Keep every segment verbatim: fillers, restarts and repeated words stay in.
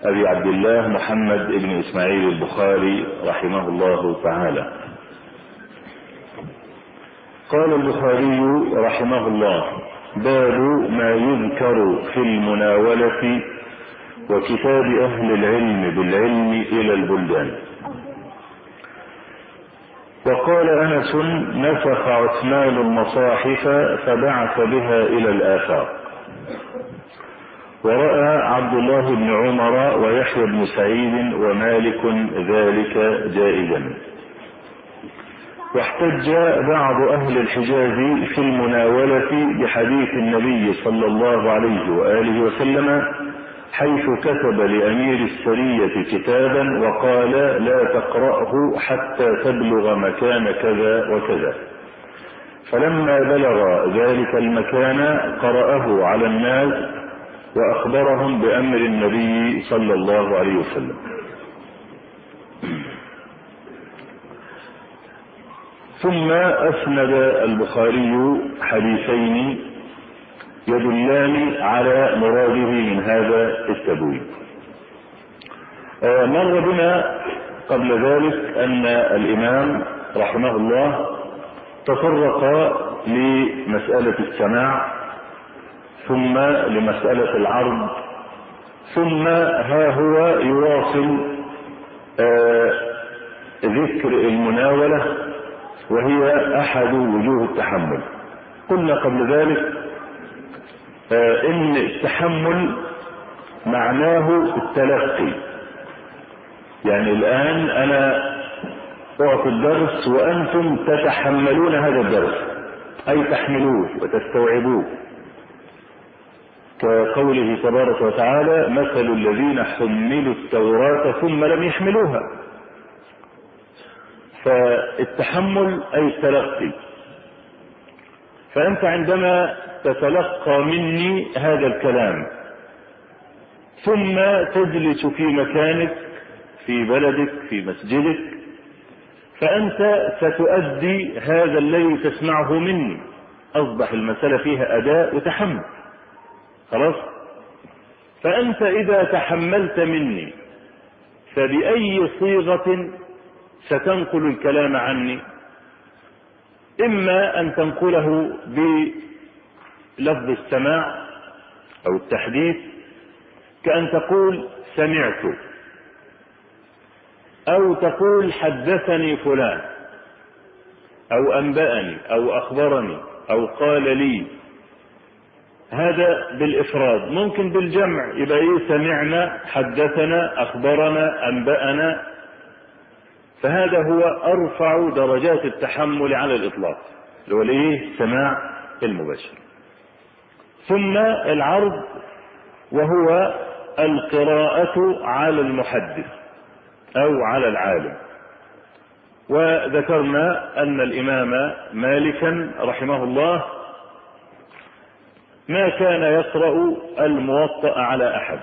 أبي عبد الله محمد بن إسماعيل البخاري رحمه الله تعالى. قال البخاري رحمه الله: باب ما يذكر في المناولة وكتاب أهل العلم بالعلم إلى البلدان. وقال أنس: نسخ عثمان المصاحف فبعث بها إلى الآفاق. ورأى عبد الله بن عمر ويحيى بن سعيد ومالك ذلك جائزا. واحتج بعض أهل الحجاز في المناولة بحديث النبي صلى الله عليه وآله وسلم حيث كتب لأمير السرية كتابا وقال: لا تقرأه حتى تبلغ مكان كذا وكذا. فلما بلغ ذلك المكان قرأه على الناس وأخبرهم بأمر النبي صلى الله عليه وسلم. ثم أسند البخاري حديثين يدلان على مراده من هذا التبويب. مر بنا قبل ذلك أن الإمام رحمه الله تطرق لمسألة السماع، ثم لمسألة العرض، ثم ها هو يواصل ذكر المناولة وهي أحد وجوه التحمل. قلنا قبل ذلك إن التحمل معناه التلقي، يعني الآن أنا أعطي الدرس وأنتم تتحملون هذا الدرس، أي تحملوه وتستوعبوه، كقوله تبارك وتعالى: مثل الذين حملوا التوراة ثم لم يحملوها. فالتحمل أي التلقي. فأنت عندما تتلقى مني هذا الكلام ثم تجلس في مكانك في بلدك في مسجدك، فأنت ستؤدي هذا الذي تسمعه مني. أصبح المسألة فيها أداء وتحمل، خلاص؟ فأنت إذا تحملت مني فبأي صيغة ستنقل الكلام عني؟ إما أن تنقله بلفظ السماع أو التحديث، كأن تقول سمعت، أو تقول حدثني فلان، أو أنبأني، أو أخبرني، أو قال لي. هذا بالإفراد. ممكن بالجمع يبقى إيه؟ سمعنا، حدثنا، أخبرنا، أنبأنا. فهذا هو أرفع درجات التحمل على الإطلاق، اللي هو الإيه؟ سماع المباشر. ثم العرض، وهو القراءة على المحدث أو على العالم. وذكرنا أن الإمام مالكا رحمه الله ما كان يقرأ الموطأ على أحد،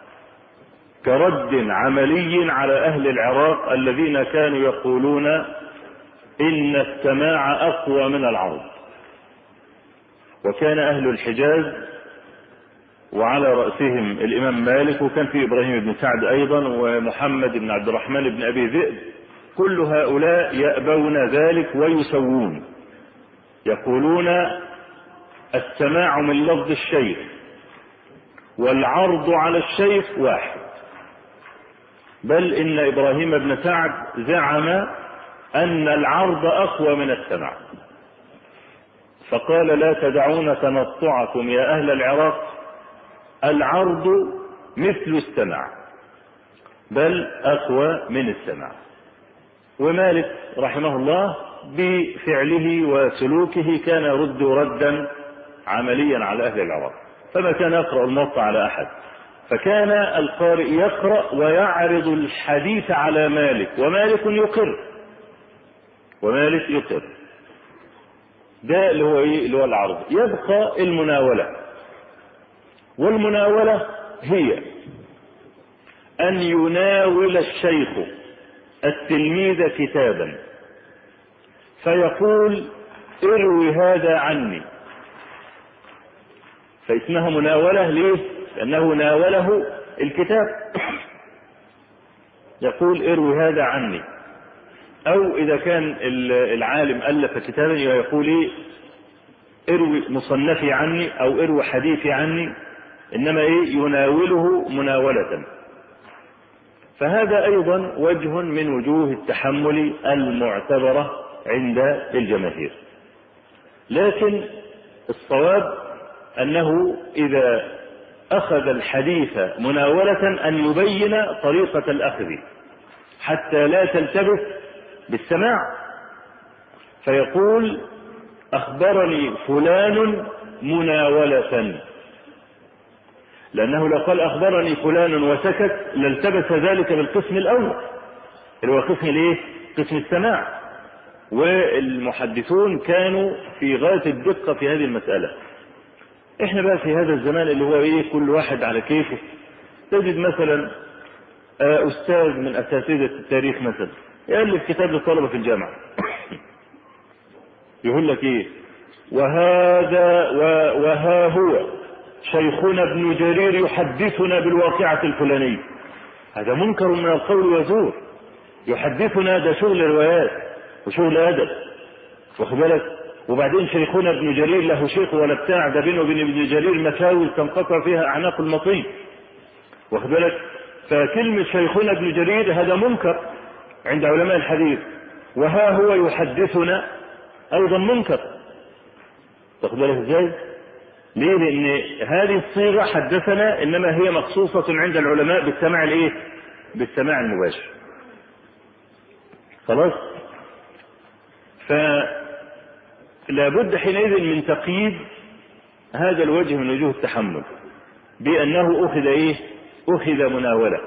كرد عملي على أهل العراق الذين كانوا يقولون إن السماع أقوى من العرض. وكان أهل الحجاز وعلى رأسهم الإمام مالك، وكان في إبراهيم بن سعد أيضا، ومحمد بن عبد الرحمن بن أبي ذئب، كل هؤلاء يأبون ذلك ويسوون، يقولون السماع من لفظ الشيخ والعرض على الشيخ واحد. بل إن إبراهيم بن سعد زعم أن العرض أقوى من السماع، فقال: لا تدعون تنطعكم يا أهل العراق، العرض مثل السماع بل أقوى من السماع. ومالك رحمه الله بفعله وسلوكه كان يرد ردا عمليا على أهل العراق، فما كان يقرأ الموطأ على أحد. فكان القارئ يقرأ ويعرض الحديث على مالك، ومالك يقر ومالك يقر ده اللي هو ايه؟ اللي هو العرض. يبقى المناولة، والمناولة هي أن يناول الشيخ التلميذ كتابا فيقول: اروي هذا عني. فاسمها مناولة. ليه؟ لأنه ناوله الكتاب. يقول اروي هذا عني، او اذا كان العالم الف كتابا يقول ايه اروي مصنفي عني او اروي حديثي عني، انما ايه يناوله مناولة. فهذا ايضا وجه من وجوه التحمل المعتبرة عند الجماهير. لكن الصواب انه اذا اخذ الحديث مناولة ان يبين طريقة الاخذ حتى لا تلتبس بالسماع، فيقول اخبرني فلان مناولة، لانه لو قال اخبرني فلان وسكت لالتبس ذلك بالقسم الاول اللي هو قسم الايه؟ قسم السماع. والمحدثون كانوا في غاية الدقة في هذه المسألة. احنا بقى في هذا الزمان اللي هو ايه كل واحد على كيفه، تجد مثلا استاذ من اساتذة التاريخ مثلا يألف كتاب للطلبة في الجامعة يقول لك ايه وهذا وها هو شيخنا ابن جرير يحدثنا بالواقعة الفلانية. هذا منكر من القول وزور. يحدثنا ده شغل روايات وشغل ادب، واخد بالك؟ وبعدين شيخنا ابن جرير له شيخ ولا بتاع، ده بينه وبين ابن جرير مساوي تنقطع فيها اعناق المطين، واخد بالك؟ فكلمة شيخنا ابن جرير هذا منكر عند علماء الحديث، وها هو يحدثنا ايضا منكر، واخد بالك ازاي؟ ليه؟ لان هذه الصيغة حدثنا انما هي مخصوصة عند العلماء بالسماع الايه؟ بالسماع المباشر. خلاص؟ فلا بد حينئذ من تقييد هذا الوجه من وجوه التحمل بانه اخذ ايه؟ اخذ مناولة.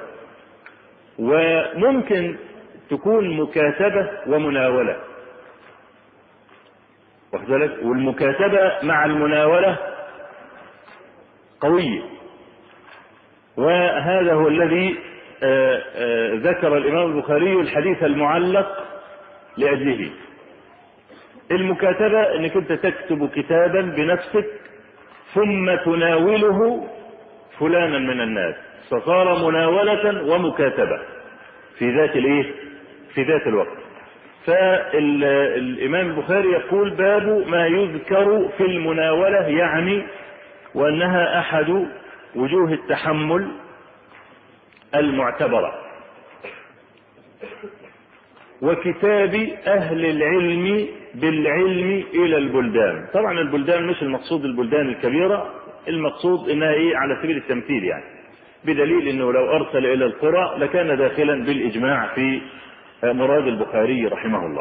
وممكن تكون مكاتبة ومناولة، واخد بالك؟ والمكاتبة مع المناولة قوية، وهذا هو الذي آآ آآ ذكر الإمام البخاري الحديث المعلق لأجله. المكاتبة انك انت تكتب كتابا بنفسك ثم تناوله فلانا من الناس، فصار مناولة ومكاتبة في ذات الايه؟ في ذات الوقت. فالإمام البخاري يقول باب ما يذكر في المناولة، يعني وأنها أحد وجوه التحمل المعتبرة. وكتاب أهل العلم بالعلم إلى البلدان. طبعا البلدان مش المقصود البلدان الكبيرة، المقصود إنها إيه؟ على سبيل التمثيل يعني، بدليل إنه لو أرسل إلى القرى لكان داخلا بالإجماع في مراد البخاري رحمه الله.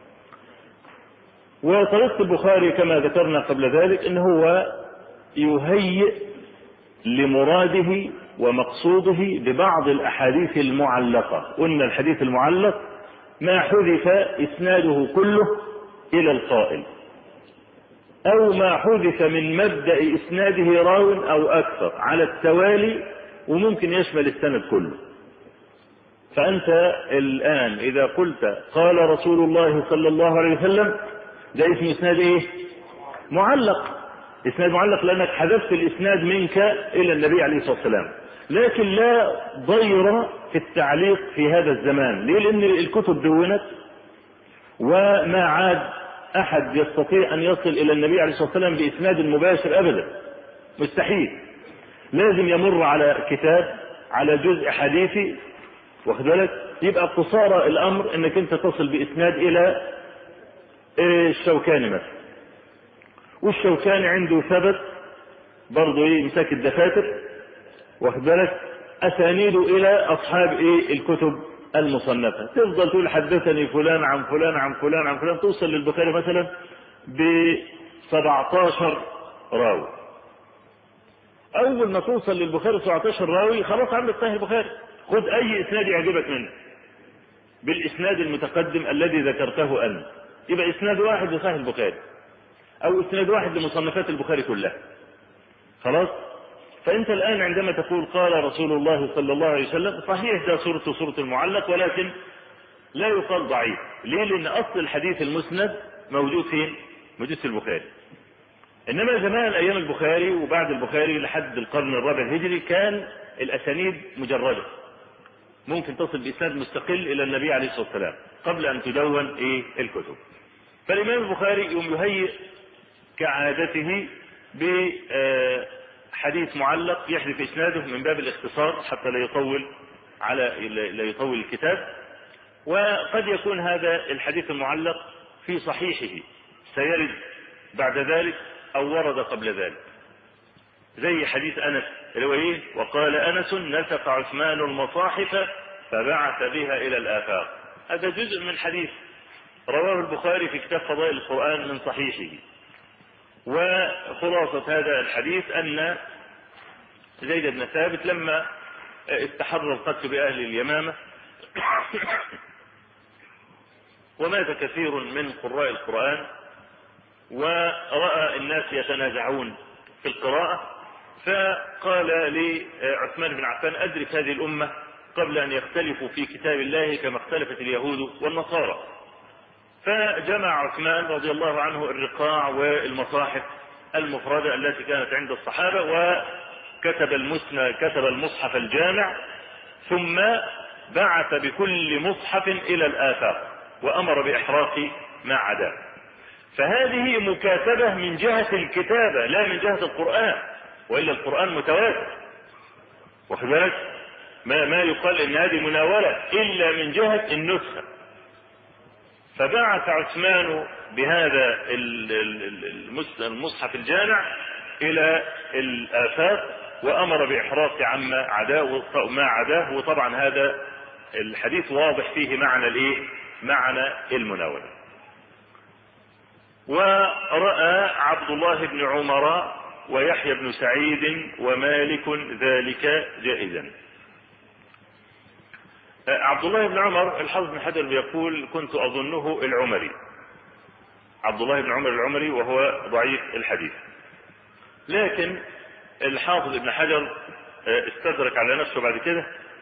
وطريقة البخاري كما ذكرنا قبل ذلك إنه هو يهيئ لمراده ومقصوده ببعض الأحاديث المعلقة. قلنا الحديث المعلق ما حذف إسناده كله إلى القائل، أو ما حذف من مبدأ إسناده راو أو أكثر على التوالي، وممكن يشمل السند كله. فأنت الآن إذا قلت قال رسول الله صلى الله عليه وسلم، ده اسم إسناد إيه؟ معلق. إسناد معلق لأنك حذفت الإسناد منك إلى النبي عليه الصلاة والسلام. لكن لا ضير في التعليق في هذا الزمان. ليه؟ لأن الكتب دونت وما عاد أحد يستطيع أن يصل إلى النبي عليه الصلاة والسلام بإسناد مباشر أبدا، مستحيل. لازم يمر على كتاب، على جزء حديثي، واخد بالك؟ يبقى قصارى الأمر أنك أنت تصل بإسناد إلى الشوكاني مثلا، والشوكاني عنده ثبت برضه ايه مساك الدفاتر، واخد بالك؟ اسانيده الى اصحاب ايه الكتب المصنفه. تفضل تقول حدثني فلان عن فلان عن فلان عن فلان، توصل للبخاري مثلا ب سبعتاشر راوي. اول ما توصل للبخاري سبعتاشر راوي خلاص عندك صحيح البخاري. خد اي اسناد يعجبك منه بالاسناد المتقدم الذي ذكرته انت، يبقى اسناد واحد لصحيح البخاري او اسناد واحد لمصنفات البخاري كلها. خلاص؟ فانت الان عندما تقول قال رسول الله صلى الله عليه وسلم، صحيح ده صورته صورة المعلق، ولكن لا يقال ضعيف. ليه؟ لان اصل الحديث المسند موجود فين؟ موجود في البخاري. انما زمان ايام البخاري وبعد البخاري لحد القرن الرابع الهجري كان الاسانيد مجردة، ممكن تصل بإسناد مستقل إلى النبي عليه الصلاة والسلام قبل أن تدون إيه الكتب. فالإمام البخاري يوم يهيئ كعادته بحديث معلق يحذف إسناده من باب الاختصار حتى لا يطول على لا يطول الكتاب. وقد يكون هذا الحديث المعلق في صحيحه سيرد بعد ذلك أو ورد قبل ذلك، زي حديث أنس اللي هو إيه؟ وقال أنس نسق عثمان المصاحف فبعث بها إلى الآفاق. هذا جزء من حديث رواه البخاري في كتاب فضائل القرآن من صحيحه. وخلاصة هذا الحديث أن زيد بن ثابت لما استحر القتل بأهل اليمامة ومات كثير من قراء القرآن ورأى الناس يتنازعون في القراءة، فقال لعثمان بن عفان أدرك هذه الأمة قبل أن يختلفوا في كتاب الله كما اختلفت اليهود والنصارى. فجمع عثمان رضي الله عنه الرقاع والمصاحف المفردة التي كانت عند الصحابة وكتب المسنى كتب المصحف الجامع، ثم بعث بكل مصحف إلى الآفاق وأمر بإحراق ما عداه. فهذه مكاتبة من جهة الكتابة لا من جهة القرآن، وإلا القرآن متواتر، واخد بالك؟ ما ما يقال إن هذه مناولة إلا من جهة النسخة. فبعث عثمان بهذا المصحف الجامع إلى الآفاق وأمر بإحراق عما عداه ما عداه. وطبعا هذا الحديث واضح فيه معنى الإيه؟ معنى المناولة. ورأى عبد الله بن عمر ويحيى بن سعيد ومالك ذلك جائزا. عبد الله بن عمر الحافظ بن حجر بيقول كنت أظنه العمري، عبد الله بن عمر العمري، وهو ضعيف الحديث، لكن الحافظ ابن حجر استدرك على نفسه بعد كده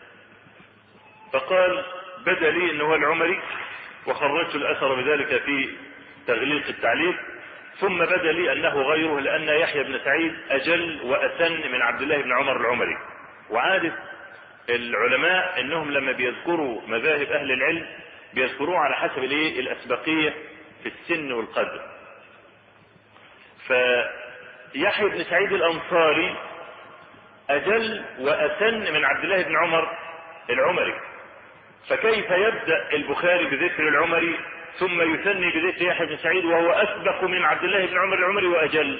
فقال بدا لي انه هو العمري، وخرجت الاثر بذلك في تغليق التعليق، ثم بدا لي انه غيره لان يحيى بن سعيد اجل واسن من عبد الله بن عمر العمري. وعادة العلماء انهم لما بيذكروا مذاهب اهل العلم بيذكروه على حسب الايه الاسبقية في السن والقدر. فيحيى بن سعيد الانصاري اجل واسن من عبد الله بن عمر العمري، فكيف يبدأ البخاري بذكر العمري ثم يثني بذكر يحيى بن سعيد وهو أسبق من عبد الله بن عمر العمري وأجل؟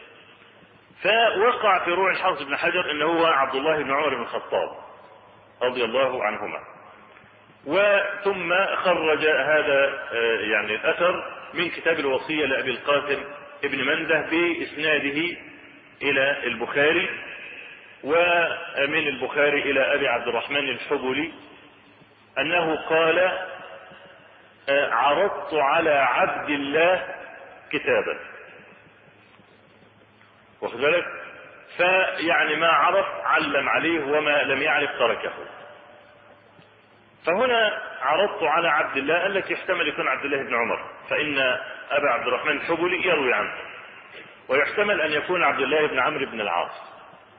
فوقع في روح الحافظ بن حجر أنه هو عبد الله بن عمر بن الخطاب رضي الله عنهما. وثم خرج هذا يعني الأثر من كتاب الوصية لأبي القاسم ابن منده بإسناده إلى البخاري، ومن البخاري إلى أبي عبد الرحمن الحبلي أنه قال عرضت على عبد الله كتابا، واخد بالك؟ فيعني ما عرف علم عليه وما لم يعرف تركه. فهنا عرضت على عبد الله قال لك يحتمل يكون عبد الله بن عمر، فإن أبا عبد الرحمن الحبلي يروي عنه، ويحتمل أن يكون عبد الله بن عمرو بن العاص،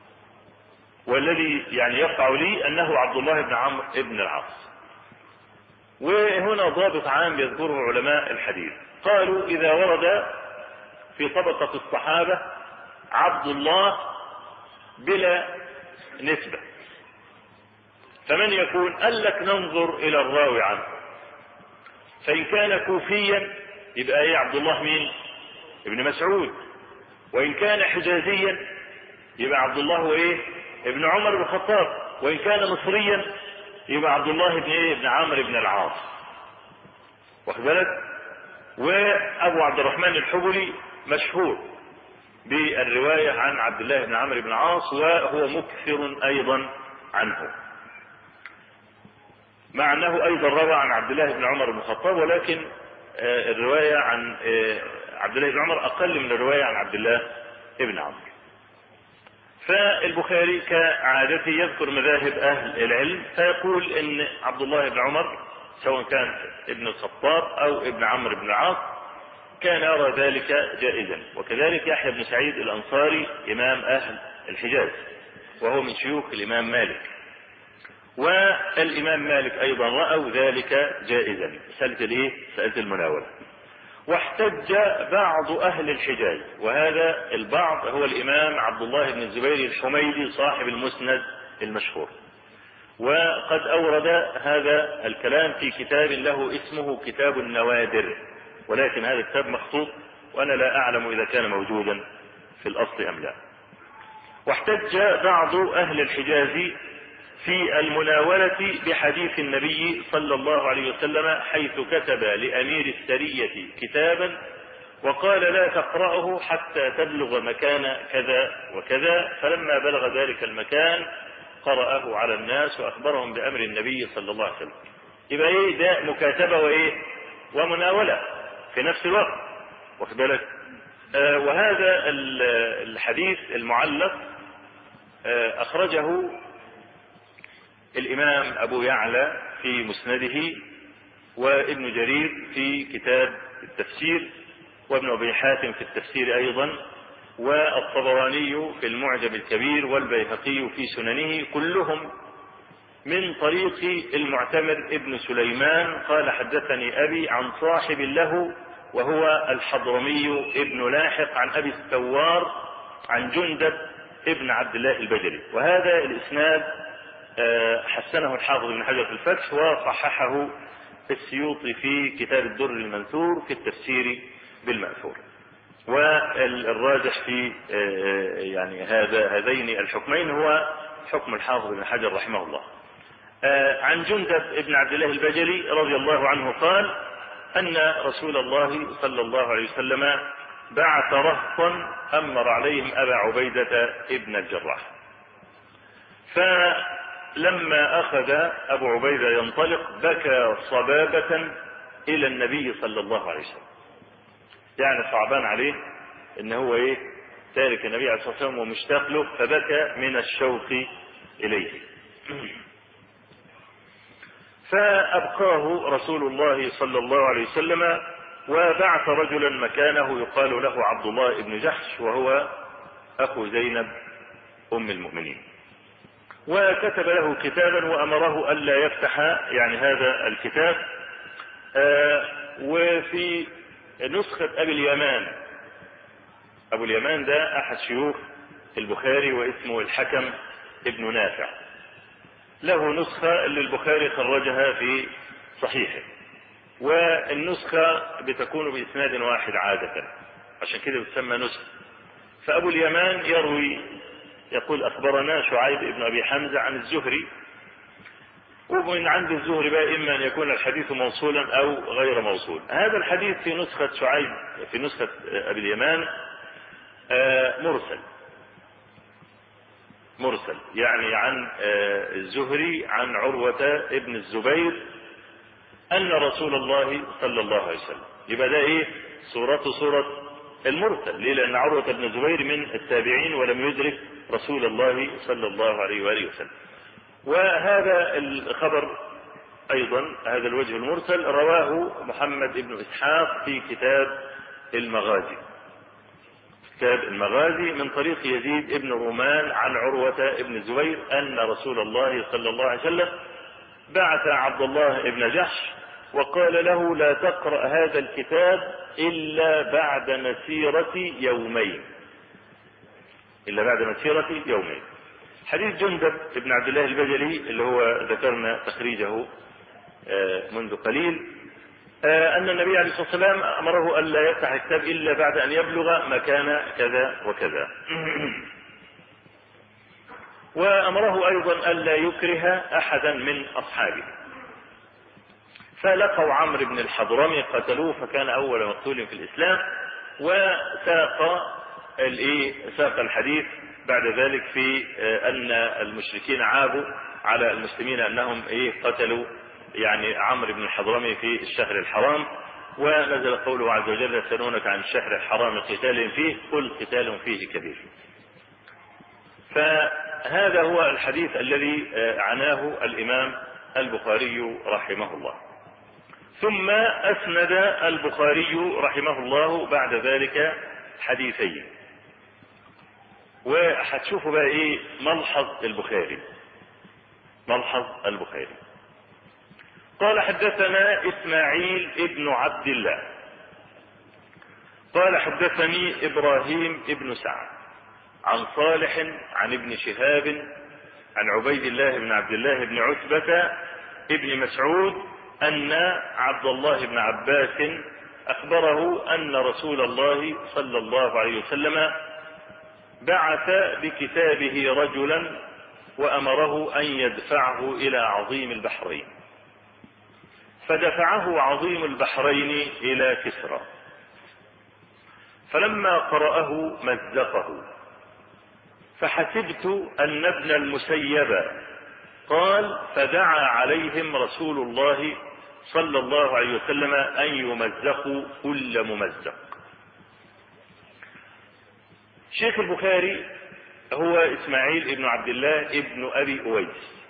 والذي يعني يقع لي أنه عبد الله بن عمرو بن العاص. وهنا ضابط عام يذكره علماء الحديث، قالوا إذا ورد في طبقة الصحابة عبد الله بلا نسبة فمن يكون؟ قال لك ننظر إلى الراوي عنه، فإن كان كوفيا يبقى ايه عبد الله مين؟ ابن مسعود. وإن كان حجازيا يبقى عبد الله هو ايه؟ ابن عمر بن الخطاب. وإن كان مصريا يبقى عبد الله بن ايه؟ ابن عمرو بن العاص، واخد بالك؟ وابو عبد الرحمن الحبلي مشهور بالرواية عن عبد الله بن عمرو بن العاص، وهو مكثر ايضا عنه، مع انه ايضا روى عن عبد الله بن عمر بن الخطاب، ولكن الرواية عن عبد الله بن عمر اقل من الرواية عن عبد الله بن عمرو. فالبخاري كعادته يذكر مذاهب اهل العلم، فيقول ان عبد الله بن عمر سواء كان ابن الخطاب او ابن عمرو بن العاص كان يرى ذلك جائزا. وكذلك يحيى بن سعيد الانصاري امام اهل الحجاز وهو من شيوخ الامام مالك. والإمام مالك أيضا رأوا ذلك جائزا، مسألة الإيه؟ مسألة المناولة. واحتج بعض أهل الحجاز، وهذا البعض هو الإمام عبد الله بن الزبير الحميدي صاحب المسند المشهور، وقد أورد هذا الكلام في كتاب له اسمه كتاب النوادر، ولكن هذا الكتاب مخطوط وأنا لا أعلم إذا كان موجودا في الأصل أم لا. واحتج بعض أهل الحجاز في المناولة بحديث النبي صلى الله عليه وسلم حيث كتب لأمير السرية كتابا وقال لا تقرأه حتى تبلغ مكان كذا وكذا، فلما بلغ ذلك المكان قرأه على الناس وأخبرهم بأمر النبي صلى الله عليه وسلم. يبقى إيه ده؟ مكاتبة وإيه ومناولة في نفس الوقت، واخد بالك؟ آه وهذا الحديث المعلق آه أخرجه الإمام أبو يعلى في مسنده، وابن جرير في كتاب التفسير، وابن أبي حاتم في التفسير أيضا، والطبراني في المعجم الكبير، والبيهقي في سننه، كلهم من طريق المعتمر ابن سليمان قال حدثني أبي عن صاحب له وهو الحضرمي ابن لاحق عن أبي الثوار عن جندب ابن عبد الله البجلي. وهذا الإسناد حسنه الحافظ بن حجر في الفتح، وصححه السيوطي في كتاب الدر المنثور في التفسير بالمأثور. والراجح في يعني هذا هذين الحكمين هو حكم الحافظ بن حجر رحمه الله. عن جندب ابن عبد الله البجلي رضي الله عنه قال أن رسول الله صلى الله عليه وسلم بعث رهطا أمر عليهم أبا عبيدة ابن الجراح، فلما أخذ أبو عبيدة ينطلق بكى صبابة إلى النبي صلى الله عليه وسلم، يعني صعبان عليه إن هو إيه تارك النبي عليه الصلاة والسلام ومشتاق له، فبكى من الشوق إليه. فأبقاه رسول الله صلى الله عليه وسلم وبعث رجلا مكانه يقال له عبد الله بن جحش، وهو أخو زينب أم المؤمنين، وكتب له كتابا وأمره ألا يفتح يعني هذا الكتاب. آه وفي نسخة أبي اليمان، أبو اليمان ده أحد شيوخ البخاري واسمه الحكم ابن نافع، له نسخة اللي البخاري خرجها في صحيحه، والنسخة بتكون بإسناد واحد عادة، عشان كده بتسمى نسخة. فأبو اليمان يروي يقول أخبرنا شعيب ابن أبي حمزة عن الزهري، ومن عند الزهري بقى إما أن يكون الحديث موصولا أو غير موصول. هذا الحديث في نسخة شعيب في نسخة أبي اليمان مرسل مرسل يعني عن الزهري عن عروة ابن الزبير أن رسول الله صلى الله عليه وسلم. يبقى ده إيه صورته صورة المرسل، ليه؟ لأن عروة ابن الزبير من التابعين ولم يدرك رسول الله صلى الله عليه وآله وسلم. وهذا الخبر أيضا هذا الوجه المرسل رواه محمد بن إسحاق في كتاب المغازي كتاب المغازي من طريق يزيد ابن رومان عن عروة ابن الزبير أن رسول الله صلى الله عليه وسلم بعث عبد الله ابن جحش وقال له لا تقرأ هذا الكتاب إلا بعد مسيرة يومين إلا بعد مسيرة يومين. حديث جندب ابن عبد الله البجلي اللي هو ذكرنا تخريجه منذ قليل، أن النبي عليه الصلاة والسلام أمره أن لا يفتح الكتاب إلا بعد أن يبلغ مكان كذا وكذا، وأمره أيضا أن لا يكره أحدا من أصحابه. فلقوا عمرو بن الحضرمي قتلوه فكان أول مقتول في الإسلام، وساق ساق الحديث بعد ذلك في أن المشركين عابوا على المسلمين أنهم إيه قتلوا يعني عمرو بن الحضرمي في الشهر الحرام، ونزل قوله عز وجل يسألونك عن الشهر الحرام قتال فيه قل قتال فيه كبير. فهذا هو الحديث الذي عناه الإمام البخاري رحمه الله. ثم أسند البخاري رحمه الله بعد ذلك حديثين، وهتشوفوا بقى ايه ملحظ البخاري ملحظ البخاري. قال حدثنا إسماعيل ابن عبد الله قال حدثني إبراهيم ابن سعد عن صالح عن ابن شهاب عن عبيد الله بن عبد الله بن عتبة ابن مسعود أن عبد الله بن عباس أخبره أن رسول الله صلى الله عليه وسلم بعث بكتابه رجلا وأمره أن يدفعه إلى عظيم البحرين، فدفعه عظيم البحرين إلى كسرى، فلما قرأه مزقه، فحسبت أن ابن المسيب قال فدعا عليهم رسول الله صلى الله عليه وسلم أن يمزقوا كل ممزق. شيخ البخاري هو إسماعيل ابن عبد الله ابن أبي أويس،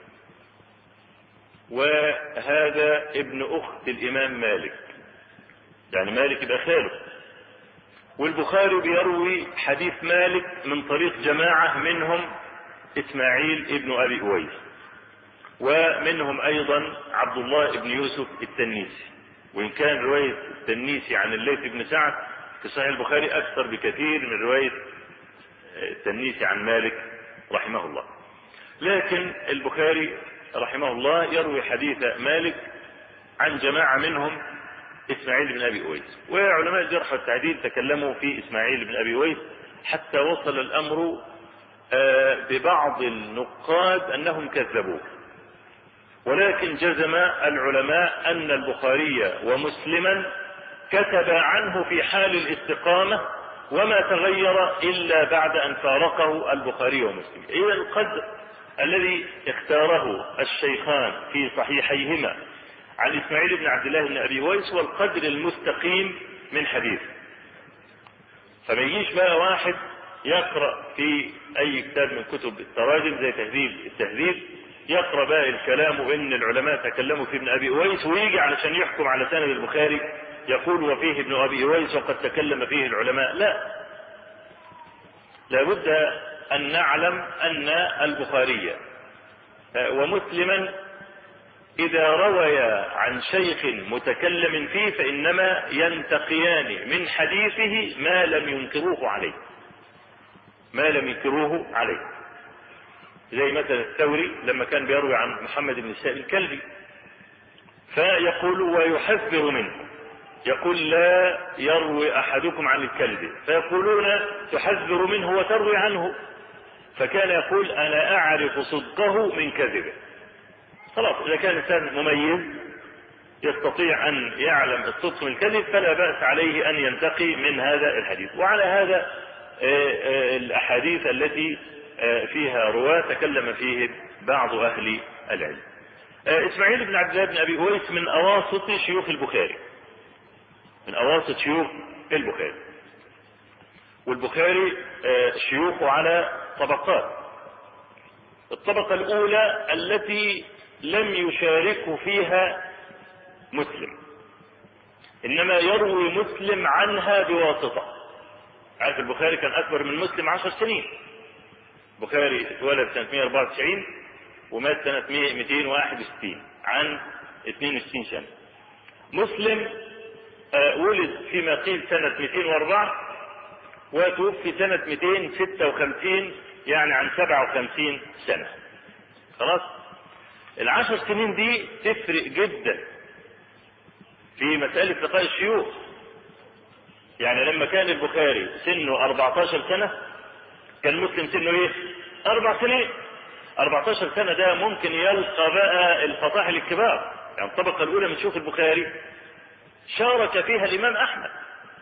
وهذا ابن أخت الإمام مالك، يعني مالك يبقى خاله، والبخاري بيروي حديث مالك من طريق جماعة منهم إسماعيل ابن أبي أويس، ومنهم أيضا عبد الله بن يوسف التنيسي، وإن كان رواية التنيسي عن الليث بن سعد في صحيح البخاري أكثر بكثير من رواية التنيسي عن مالك رحمه الله، لكن البخاري رحمه الله يروي حديث مالك عن جماعة منهم إسماعيل بن أبي أويس، وعلماء الجرح والتعديل تكلموا في إسماعيل بن أبي أويس حتى وصل الأمر ببعض النقاد أنهم كذبوه، ولكن جزم العلماء أن البخاري ومسلما كتب عنه في حال الاستقامة وما تغير إلا بعد أن فارقه البخاري ومسلم. إذا القدر الذي اختاره الشيخان في صحيحيهما عن إسماعيل بن عبد الله بن أبي أويس والقدر المستقيم من حديث، فما يجيش بقى واحد يقرأ في أي كتاب من كتب التراجم زي تهذيب التهذيب يقرأ بقى الكلام وإن العلماء تكلموا في ابن أبي أويس ويجي علشان يحكم على سند البخاري يقول وفيه ابن أبي أويس وقد تكلم فيه العلماء. لا، لابد أن نعلم أن البخاري ومسلما إذا رويا عن شيخ متكلم فيه فإنما ينتقيان من حديثه ما لم ينكروه عليه ما لم ينكروه عليه زي مثلا الثوري لما كان بيروي عن محمد بن السائب الكلبي فيقول ويحذر منه، يقول لا يروي أحدكم عن الكلب، فيقولون تحذر منه وتروي عنه، فكان يقول أنا أعرف صدقه من كذبه. خلاص، إذا كان إنسان مميز يستطيع أن يعلم الصدق من الكذب فلا بأس عليه أن ينتقي من هذا الحديث. وعلى هذا الأحاديث التي فيها رواة تكلم فيه بعض أهل العلم. إسماعيل بن عبد الله بن أبي أويس من أواسط شيوخ البخاري من أواسط شيوخ البخاري والبخاري شيوخه على طبقات. الطبقة الأولى التي لم يشاركه فيها مسلم، إنما يروي مسلم عنها بواسطة. عارف البخاري كان أكبر من مسلم عشر سنين. البخاري اتولد سنة مئة وأربعة وتسعين ومات سنة مئتين وواحد وستين عن اثنين وستين سنة. مسلم ولد فيما قيل سنة مئتين وأربعة وتوفي سنة مئتين وستة وخمسين، يعني عن سبعة وخمسين سنة. خلاص، العشر سنين دي تفرق جدا في مسألة لقاء الشيوخ. يعني لما كان البخاري سنه أربعة عشر سنة كان مسلم سنه ايه؟ أربع سنين. أربعة عشر سنة ده ممكن يلقى بقى الفطاحل الكبار. يعني الطبقة الأولى من شيوخ البخاري شارك فيها الإمام أحمد،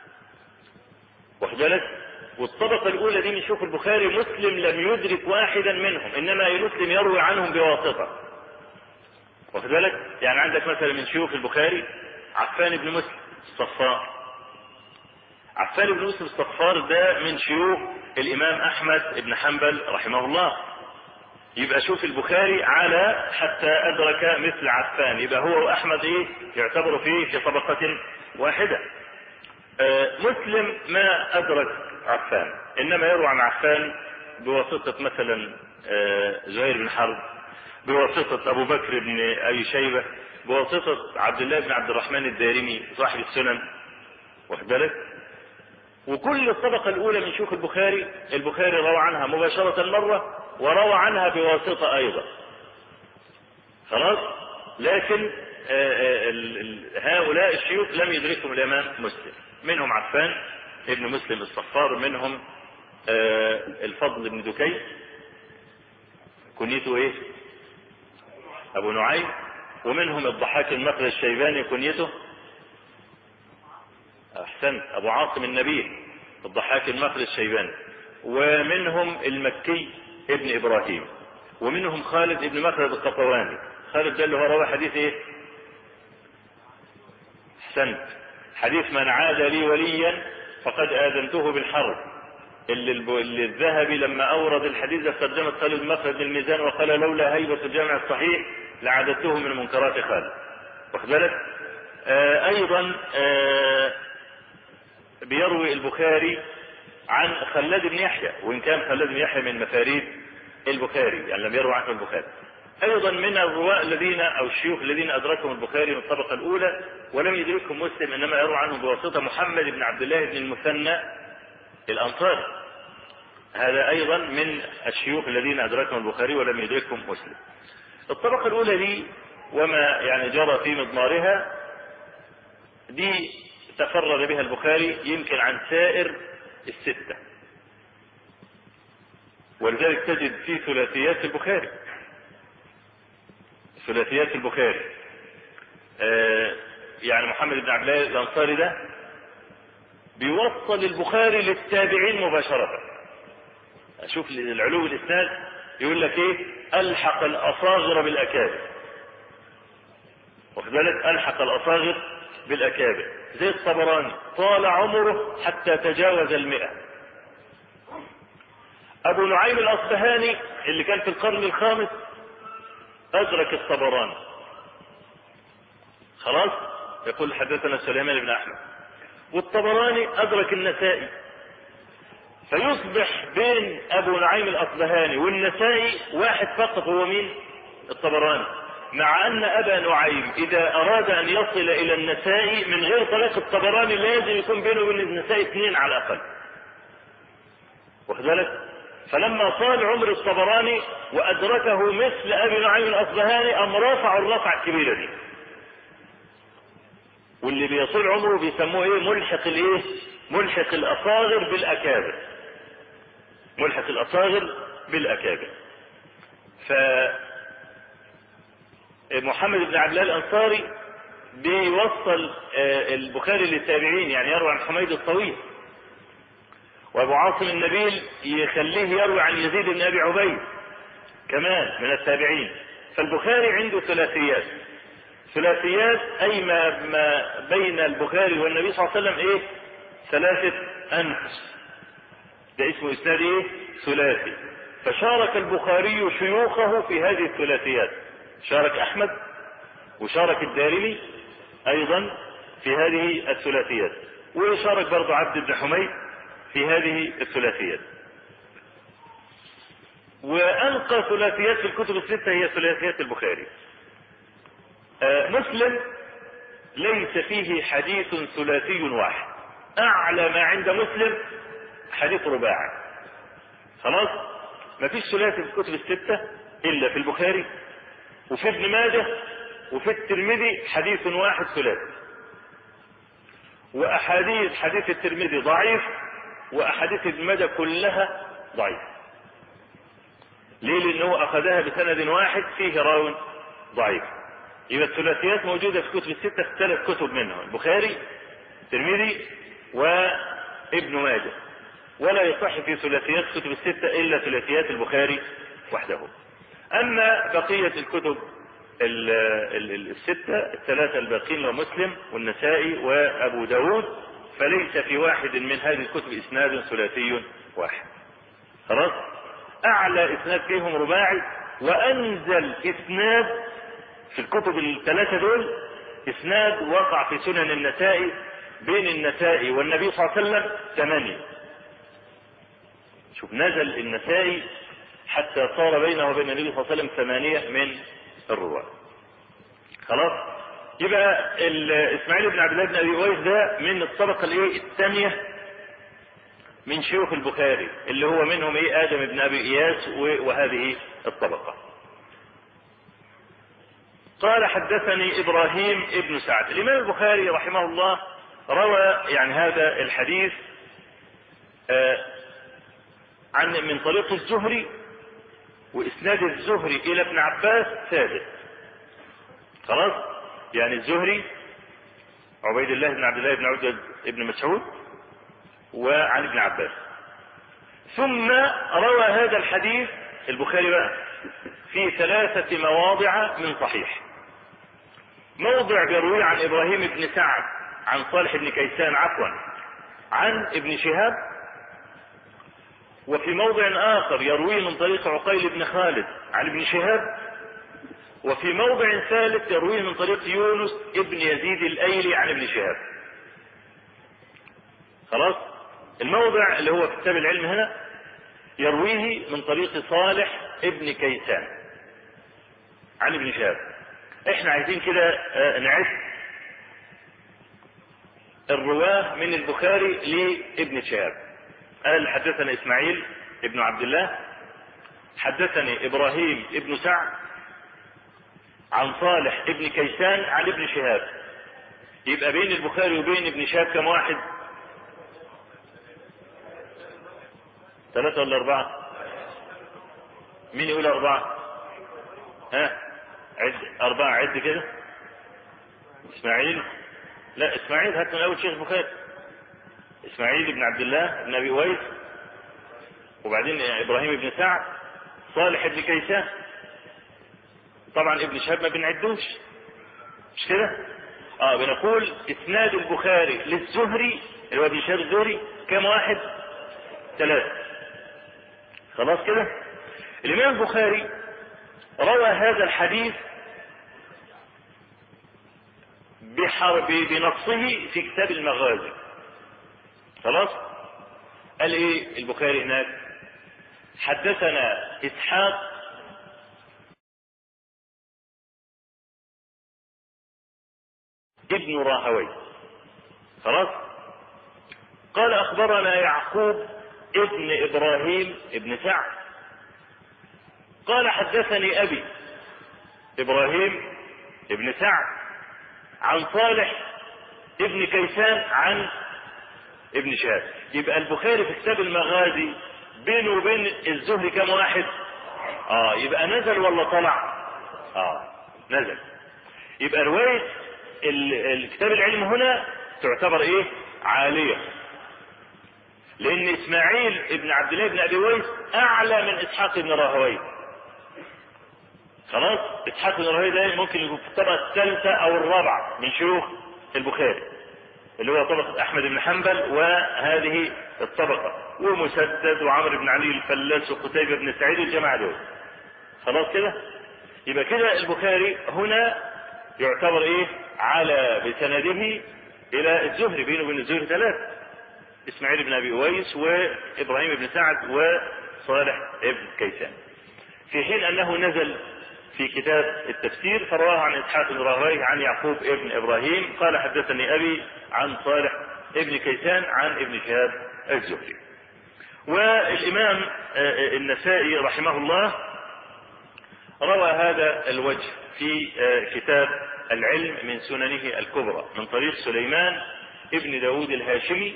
واخد بالك؟ والطبقة الأولى دي من شيوخ البخاري مسلم لم يدرك واحدا منهم، إنما مسلم يروي عنهم بواسطة، واخد بالك؟ يعني عندك مثلا من شيوخ البخاري عفان بن مسلم الصفار. عفان بن مسلم الصفار ده من شيوخ الإمام أحمد بن حنبل رحمه الله. يبقى شوف البخاري على حتى أدرك مثل عفان، يبقى هو وأحمد إيه يعتبروا فيه في طبقة واحدة. آه مسلم ما أدرك عفان، إنما يروى عن عفان بواسطة مثلا آه زهير بن حرب، بواسطة أبو بكر بن أبي شيبة، بواسطة عبد الله بن عبد الرحمن الدارمي صاحب السنن، واخد بالك؟ وكل الطبقة الأولى من شيوخ البخاري، البخاري روى عنها مباشرة مرة وروى عنها بواسطة أيضا. خلاص؟ لكن هؤلاء الشيوخ لم يدركهم الإمام مسلم، منهم عفان ابن مسلم الصفار، منهم الفضل بن دكين كنيته ايه؟ أبو نعيم، ومنهم الضحاك المخرج الشيباني كنيته أحسنت أبو عاصم النبيل الضحاك المخرج الشيباني، ومنهم المكي ابن إبراهيم، ومنهم خالد ابن مخلد القطواني. خالد ده اللي هو روى حديث ايه؟ احسنت، حديث من عاد لي وليا فقد آذنته بالحرب، اللي, اللي الذهبي لما أورد الحديث قدمت خالد مخلد بالميزان وقال لولا هيبة الجامع الصحيح لعددته من منكرات خالد، واخد بالك؟ آه أيضا آه بيروي البخاري عن خلاد بن يحيى، وإن كان خلاد بن يحيى من مفاريد البخاري يعني لم يروي عنه البخاري. أيضا من الرواة الذين أو الشيوخ الذين أدركهم البخاري من الطبقة الأولى ولم يدركهم مسلم، إنما يروي عنهم بواسطة محمد بن عبد الله بن المثنى الأنصاري، هذا أيضا من الشيوخ الذين أدركهم البخاري ولم يدركهم مسلم. الطبقة الأولى دي وما يعني جرى في مضمارها دي تفرد بها البخاري يمكن عن سائر الستة، ولذلك تجد في ثلاثيات البخاري ثلاثيات البخاري آه يعني محمد بن عبد الله الأنصاري ده بيوصل البخاري للتابعين مباشرة. أشوف العلو الإسناد يقول لك إيه؟ ألحق الأصاغر بالأكابر، واخد بالك؟ ألحق الأصاغر بالأكابر، زي الطبراني طال عمره حتى تجاوز المئة. أبو نعيم الأصبهاني اللي كان في القرن الخامس أدرك الطبراني، خلاص؟ يقول حدثنا سليمان بن أحمد، والطبراني أدرك النسائي، فيصبح بين أبو نعيم الأصبهاني والنسائي واحد فقط، هو مين؟ الطبراني، مع أن أبا نعيم إذا أراد أن يصل إلى النسائي من غير طريق الطبراني لازم يكون بينه وبين النسائي اثنين على الأقل، واخد بالك؟ فلما طال عمر الطبراني وأدركه مثل أبي نعيم الأصبهاني أم رفعوا الرفعة الكبيرة دي، واللي بيطول عمره بيسموه ايه؟ ملحق الايه؟ ملحق الأصاغر بالأكابر، ملحق الأصاغر بالأكابر. فمحمد بن عبد الله الأنصاري بيوصل البخاري للتابعين، يعني يروي عن حميد الطويل، وابو عاصم النبيل يخليه يروي عن يزيد بن ابي عبيد كمان من التابعين. فالبخاري عنده ثلاثيات، ثلاثيات اي ما, ما بين البخاري والنبي صلى الله عليه وسلم ايه؟ ثلاثة انفس، ده اسمه اسناد ايه؟ ثلاثي. فشارك البخاري شيوخه في هذه الثلاثيات، شارك احمد وشارك الدارمي ايضا في هذه الثلاثيات، وشارك برضو عبد بن حميد في هذه الثلاثيات. وأنقى ثلاثيات في الكتب الستة هي ثلاثيات البخاري. آه مسلم ليس فيه حديث ثلاثي واحد، أعلى ما عند مسلم حديث رباعي، خلاص؟ ما فيش ثلاثي في الكتب الستة إلا في البخاري وفي ابن ماجه وفي الترمذي حديث واحد ثلاثي، وأحاديث حديث الترمذي ضعيف وأحاديث ابن ماجه كلها ضعيف. ليه؟ لأنه أخذها بسند واحد فيه راو ضعيف. يبقى الثلاثيات موجودة في كتب الستة، في ثلاث كتب منهم البخاري الترمذي وابن ماجه، ولا يصح في ثلاثيات كتب الستة إلا ثلاثيات البخاري وحده. أما بقية الكتب الستة الثلاثة الباقين ومسلم والنسائي وأبو داود فليس في واحد من هذه الكتب إسناد ثلاثي واحد، خلاص؟ أعلى إسناد فيهم رباعي، وأنزل إسناد في الكتب الثلاثة دول إسناد وقع في سنن النسائي بين النسائي والنبي صلى الله عليه وسلم ثمانية. شوف، نزل النسائي حتى صار بينه وبين النبي صلى الله عليه وسلم ثمانية من الرواة. خلاص. يبقى اسماعيل بن عبد الله بن ابي اويس ده من الطبقة الايه الثانية من شيوخ البخاري، اللي هو منهم ايه ادم بن ابي اياس وهذه الطبقة. قال حدثني ابراهيم ابن سعد. الامام البخاري رحمه الله روى يعني هذا الحديث آه عن من طريق الزهري، واسناد الزهري الى ابن عباس ثابت. خلاص. يعني الزهري عبيد الله بن عبد الله بن عبد بن مسعود وعن ابن عباس. ثم روى هذا الحديث البخاري بقى في ثلاثة مواضع من صحيح. موضع بيروي عن ابراهيم بن سعد عن صالح بن كيسان عفوا عن ابن شهاب، وفي موضع اخر يروي من طريق عقيل بن خالد عن ابن شهاب، وفي موضع ثالث يروي من طريق يونس ابن يزيد الايلي عن ابن شهاب. خلاص. الموضع اللي هو في كتاب العلم هنا يرويه من طريق صالح ابن كيسان عن ابن شهاب. احنا عايزين كده نعد الرواه من البخاري لابن شهاب. قال حدثنا اسماعيل ابن عبد الله، حدثني ابراهيم ابن سعد عن صالح ابن كيسان عن ابن شهاب. يبقى بين البخاري وبين ابن شهاب كم واحد؟ ثلاثة ولا أربعة؟ مين يقول أربعة؟ ها؟ عد أربعة، عد كده. إسماعيل، لا إسماعيل هات من أول شيخ البخاري. إسماعيل بن عبد الله بن أبي أويس، وبعدين إبراهيم بن سعد، صالح بن كيسان. طبعا ابن شهاب ما بنعدوش، مش كده؟ اه بنقول اسناد البخاري للزهري اللي هو ابن شهاب الزهري كم واحد؟ ثلاثة. خلاص كده. الامام البخاري روى هذا الحديث بحرب بنصه في كتاب المغازي. خلاص. قال ايه البخاري هناك؟ حدثنا اسحاق ابن راهوي. خلاص. قال اخبرنا يعقوب ابن ابراهيم ابن سعد قال حدثني ابي ابراهيم ابن سعد عن صالح ابن كيسان عن ابن شهاب. يبقى البخاري في كتاب المغازي بينه وبين الزهري كم واحد؟ اه يبقى نزل ولا طلع؟ اه نزل. يبقى رواية الكتاب العلم هنا تعتبر ايه؟ عالية، لان اسماعيل ابن عبد الله بن ابي ويس اعلى من اسحاق بن راهويه. خلاص. اسحاق بن راهويه ده ممكن يكون في الطبقة الثالثة او الرابعة من شيوخ البخاري، اللي هو طبقة احمد بن حنبل وهذه الطبقة، ومسدد وعمرو بن علي الفلاس وقتيبة بن سعيد والجماعة دول. خلاص كده. يبقى كده البخاري هنا يعتبر ايه؟ على بسنده الى الزهري، بينه وبين الزهري ثلاثة، اسماعيل بن ابي اويس وابراهيم بن سعد وصالح ابن كيسان، في حين انه نزل في كتاب التفسير فرواه عن اسحاق بن راهويه عن يعقوب ابن ابراهيم قال حدثني ابي عن صالح ابن كيسان عن ابن شهاب الزهري. والامام النسائي رحمه الله روى هذا الوجه في كتاب العلم من سننه الكبرى من طريق سليمان ابن داود الهاشمي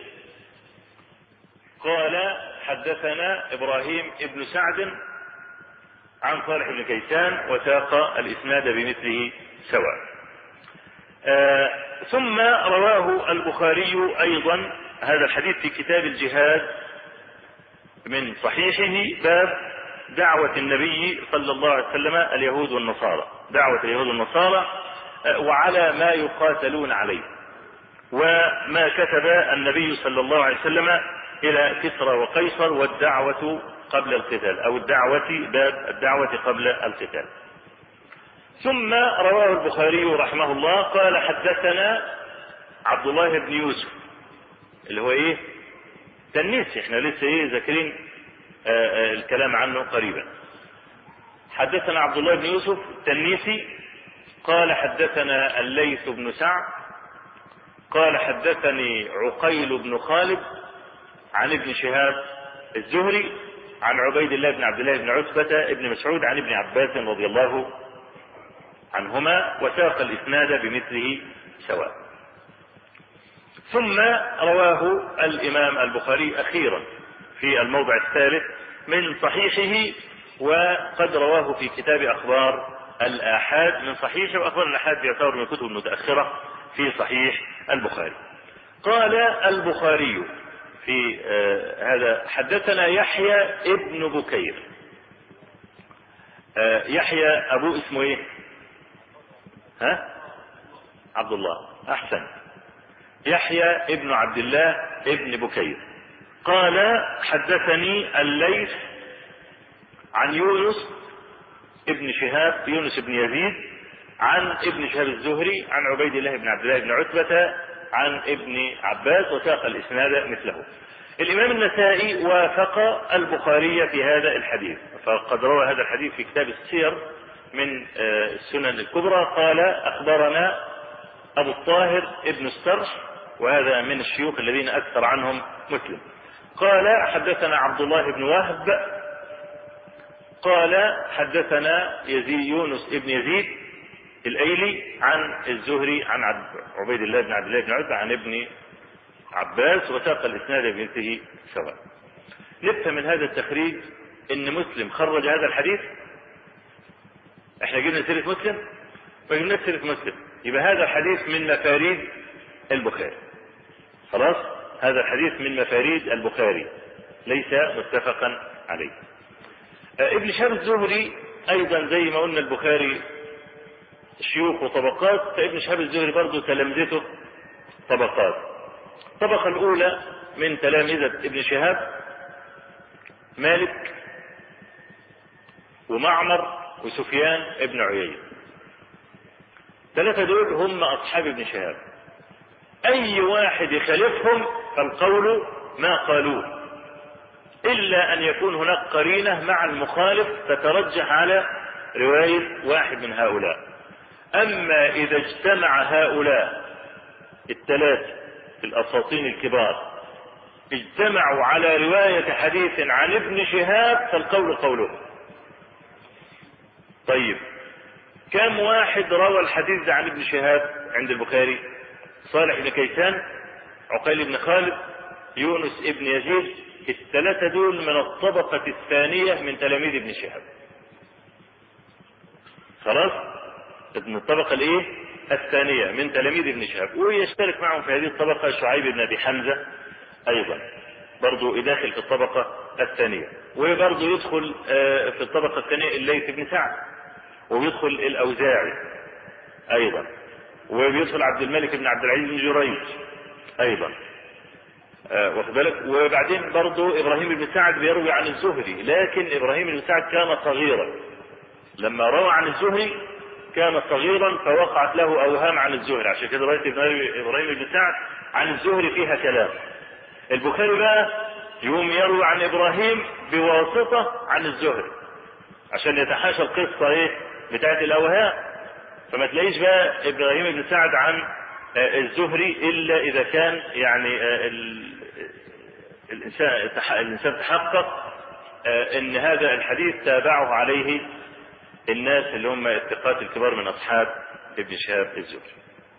قال حدثنا ابراهيم ابن سعد عن صالح بن كيسان وساق الاسناد بمثله سواء. آه ثم رواه البخاري ايضا هذا الحديث في كتاب الجهاد من صحيحه باب دعوة النبي صلى الله عليه وسلم اليهود والنصارى، دعوة اليهود والنصارى آه وعلى ما يقاتلون عليه، وما كتب النبي صلى الله عليه وسلم الى كسرى وقيصر والدعوة قبل القتال، او الدعوة باب الدعوة قبل القتال. ثم رواه البخاري رحمه الله قال حدثنا عبد الله بن يوسف اللي هو ايه؟ تنيس، احنا لسه ايه ذاكرين الكلام عنه قريبا. حدثنا عبد الله بن يوسف التنيسي قال حدثنا الليث بن سعد قال حدثني عقيل بن خالد عن ابن شهاب الزهري عن عبيد الله بن عبد الله بن عتبة بن مسعود عن ابن عباس رضي الله عنهما، وساق الإسناد بمثله سواء. ثم رواه الإمام البخاري أخيرا في الموضع الثالث من صحيحه، وقد رواه في كتاب أخبار الآحاد من صحيحه، وأخبار الآحاد يعتبر من الكتب المتأخرة في صحيح البخاري. قال البخاري في آه هذا حدثنا يحيى ابن بكير. آه يحيى أبو اسمه إيه؟ ها؟ عبد الله. أحسن. يحيى ابن عبد الله ابن بكير قال حدثني الليث عن يونس ابن شهاب يونس بن يزيد عن ابن شهاب الزهري عن عبيد الله بن عبد الله بن عتبة عن ابن عباس، وساق الإسناد مثله. الإمام النسائي وافق البخاري في هذا الحديث، فقد روى هذا الحديث في كتاب السير من السنن الكبرى. قال أخبرنا أبو الطاهر ابن السرح، وهذا من الشيوخ الذين أكثر عنهم مسلم. قال حدثنا عبد الله بن وهب قال حدثنا يزيد يونس ابن يزيد الأيلي عن الزهري عن عبيد الله بن عبد الله بن عتبة عن ابن عباس، وساق الإسناد بمثله سواء. نفهم من هذا التخريج ان مسلم خرج هذا الحديث. احنا جبنا سيرة مسلم وجبنا سيرة مسلم، يبقى هذا الحديث من مفاريد البخاري. خلاص، هذا الحديث من مفاريد البخاري ليس متفقا عليه. ابن شهاب الزهري ايضا زي ما قلنا البخاري شيوخ وطبقات، فابن شهاب الزهري برضه تلامذته طبقات. الطبقة الاولى من تلامذة ابن شهاب مالك ومعمر وسفيان ابن عيينة، ثلاثة دول هم اصحاب ابن شهاب. اي واحد يخالفهم فالقول ما قالوه، الا ان يكون هناك قرينة مع المخالف تترجح على رواية واحد من هؤلاء. اما اذا اجتمع هؤلاء الثلاثة الاساطين الكبار اجتمعوا على رواية حديث عن ابن شهاب فالقول قوله. طيب، كم واحد روى الحديث عن ابن شهاب عند البخاري؟ صالح بن كيسان، عقيل بن خالد، يونس ابن يزيد. الثلاثة دول من الطبقة الثانية من تلاميذ ابن شهاب. خلاص، من الطبقة الايه؟ الثانية من تلاميذ ابن شهاب. ويشترك معهم في هذه الطبقة شعيب بن ابي حمزة ايضا، برضو داخل في الطبقة الثانية. وبرضو يدخل في الطبقة الثانية الليث بن سعد، ويدخل الاوزاعي ايضا، وبيدخل عبد الملك بن عبد العزيز بن جريج ايضا، واخد بالك. وبعدين برضو ابراهيم بن سعد بيروي عن الزهري، لكن ابراهيم بن سعد كان صغيرا لما روى عن الزهري، كان صغيرا فوقعت له اوهام عن الزهري، عشان كده رواية ابراهيم بن سعد عن الزهري فيها كلام. البخاري بقى يوم يروي عن ابراهيم بواسطة عن الزهري عشان يتحاشى القصة ايه بتاعت الاوهام، فما تلاقيش بقى ابراهيم بن سعد عن الزهري الا اذا كان يعني الانسان الانسان تحقق ان هذا الحديث تابعه عليه الناس اللي هم الثقات الكبار من اصحاب ابن شهاب الزهري.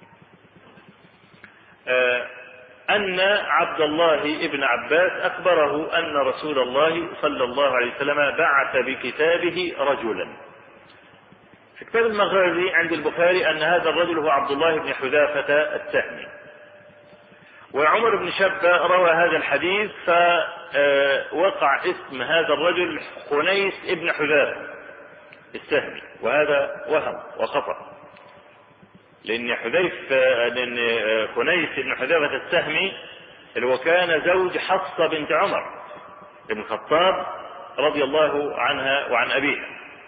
ان عبد الله ابن عباس اخبره ان رسول الله صلى الله عليه وسلم بعث بكتابه رجلا. في كتاب المغازي عند البخاري ان هذا الرجل هو عبد الله بن حذافة السهمي. وعمر بن شبة روى هذا الحديث فوقع اسم هذا الرجل خنيس ابن حذافة السهمي، وهذا وهم وخطأ، لان حذيف لان خنيس ابن حذافة السهمي اللي هو كان زوج حفصة بنت عمر بن الخطاب رضي الله عنها وعن ابيها،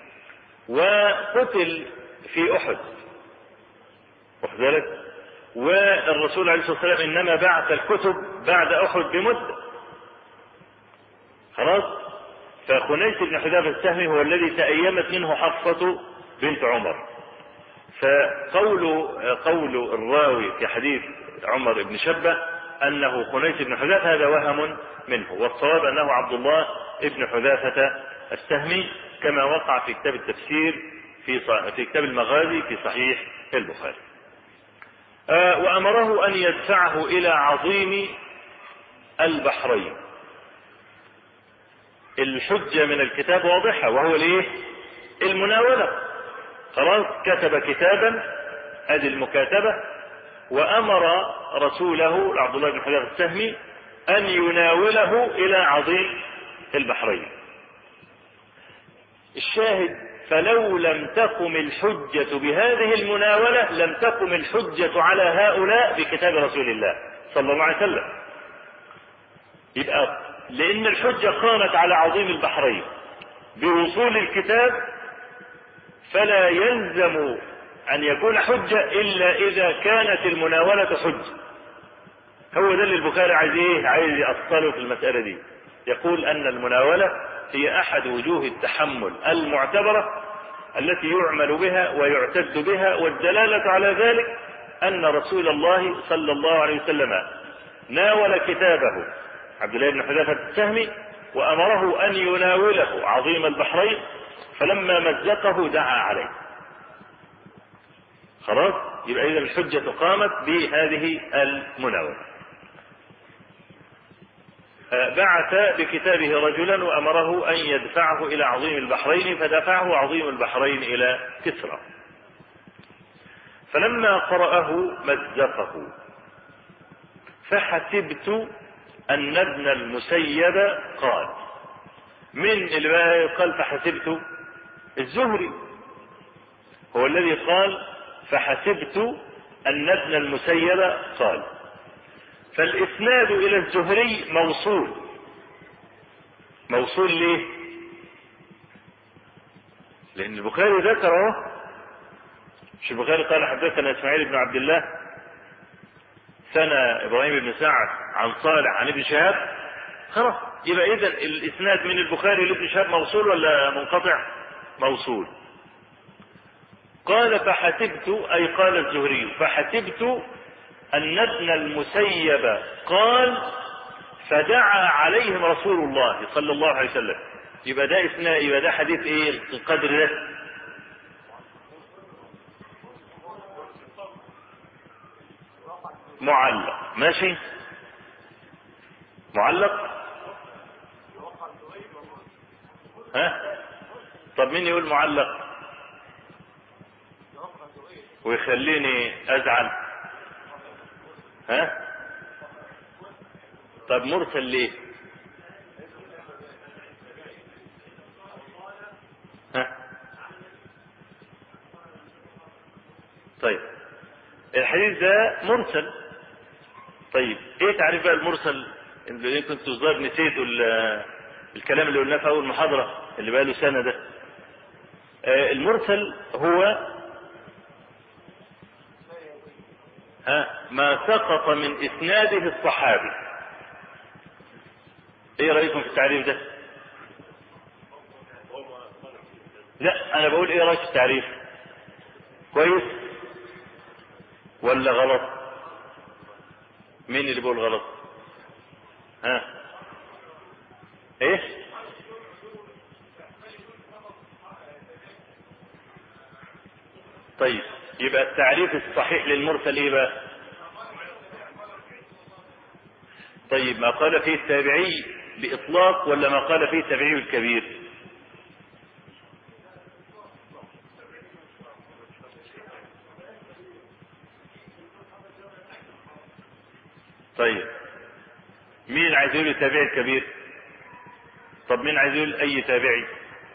وقتل في احد، واخد بالك. والرسول عليه الصلاه والسلام انما بعث الكتب بعد احد بمده. خلاص، فخنيس بن حذافة السهمي هو الذي تأيمت منه حفصة بنت عمر. فقول قول الراوي في حديث عمر بن شبة أنه خنيس بن حذافة هذا وهم منه، والصواب أنه عبد الله بن حذافة السهمي كما وقع في كتاب التفسير في في كتاب المغازي في صحيح البخاري. آه وأمره أن يدفعه إلى عظيم البحرين. الحجة من الكتاب واضحة، وهو الايه؟ المناولة. خلاص كتب كتابا، ادي المكاتبة، وامر رسوله عبد الله بن حذافة السهمي ان يناوله الى عظيم البحرين. الشاهد فلو لم تقم الحجة بهذه المناولة لم تقم الحجة على هؤلاء بكتاب رسول الله صلى الله عليه وسلم. يبقى لأن الحجة قامت على عظيم البحرين بوصول الكتاب، فلا يلزم أن يكون حجة إلا إذا كانت المناولة حجة. هو ده اللي البخاري عايز إيه؟ عايز يأصله في المسألة دي. يقول أن المناولة هي أحد وجوه التحمل المعتبرة التي يعمل بها ويعتد بها، والدلالة على ذلك أن رسول الله صلى الله عليه وسلم ناول كتابه عبد الله بن حذافة السهمي وأمره أن يناوله عظيم البحرين، فلما مزقه دعا عليه. خلاص يبقى إذا الحجة قامت بهذه المناولة. بعث بكتابه رجلا وأمره أن يدفعه إلى عظيم البحرين، فدفعه عظيم البحرين إلى كسرى. فلما قرأه مزقه، فحسبت أن ابن المسيب قال. من اللي بقى قال فحسبت؟ الزهري هو الذي قال فحسبت أن ابن المسيب قال. فالإسناد إلى الزهري موصول. موصول ليه؟ لأن البخاري ذكره. مش البخاري قال حدثنا إسماعيل بن عبد الله سنة إبراهيم بن سعد عن صالح عن ابن شهاب؟ خلاص يبقى إذن الإسناد من البخاري لابن شهاب موصول ولا منقطع؟ موصول. قال فحسبت أي قال الزهري فحسبت أن ابن المسيب قال فدعا عليهم رسول الله صلى الله عليه وسلم. يبقى ده إسناد، يبقى ده حديث إيه القدر ده؟ معلق. ماشي معلق. ها طب مين يقول معلق ويخليني ازعل؟ ها طب مرسل ليه؟ ها طيب الحديث ده مرسل. طيب ايه تعريف بقى المرسل؟ اللي كنت الظاهر نسيتوا الكلام اللي قلناه في اول محاضرة اللي بقى له سنة ده. آه المرسل هو ها ما سقط من اسناده الصحابي. ايه رأيكم في التعريف ده؟ لا انا بقول ايه رأيك في التعريف؟ كويس ولا غلط؟ مين اللي بيقول غلط؟ ها ايه؟ طيب يبقى التعريف الصحيح للمرسل ايه بقى؟ طيب ما قال فيه التابعي بإطلاق ولا ما قال فيه التابعي الكبير؟ طيب مين عايز يقول التابعي الكبير؟ طب مين عايز يقول اي تابعي؟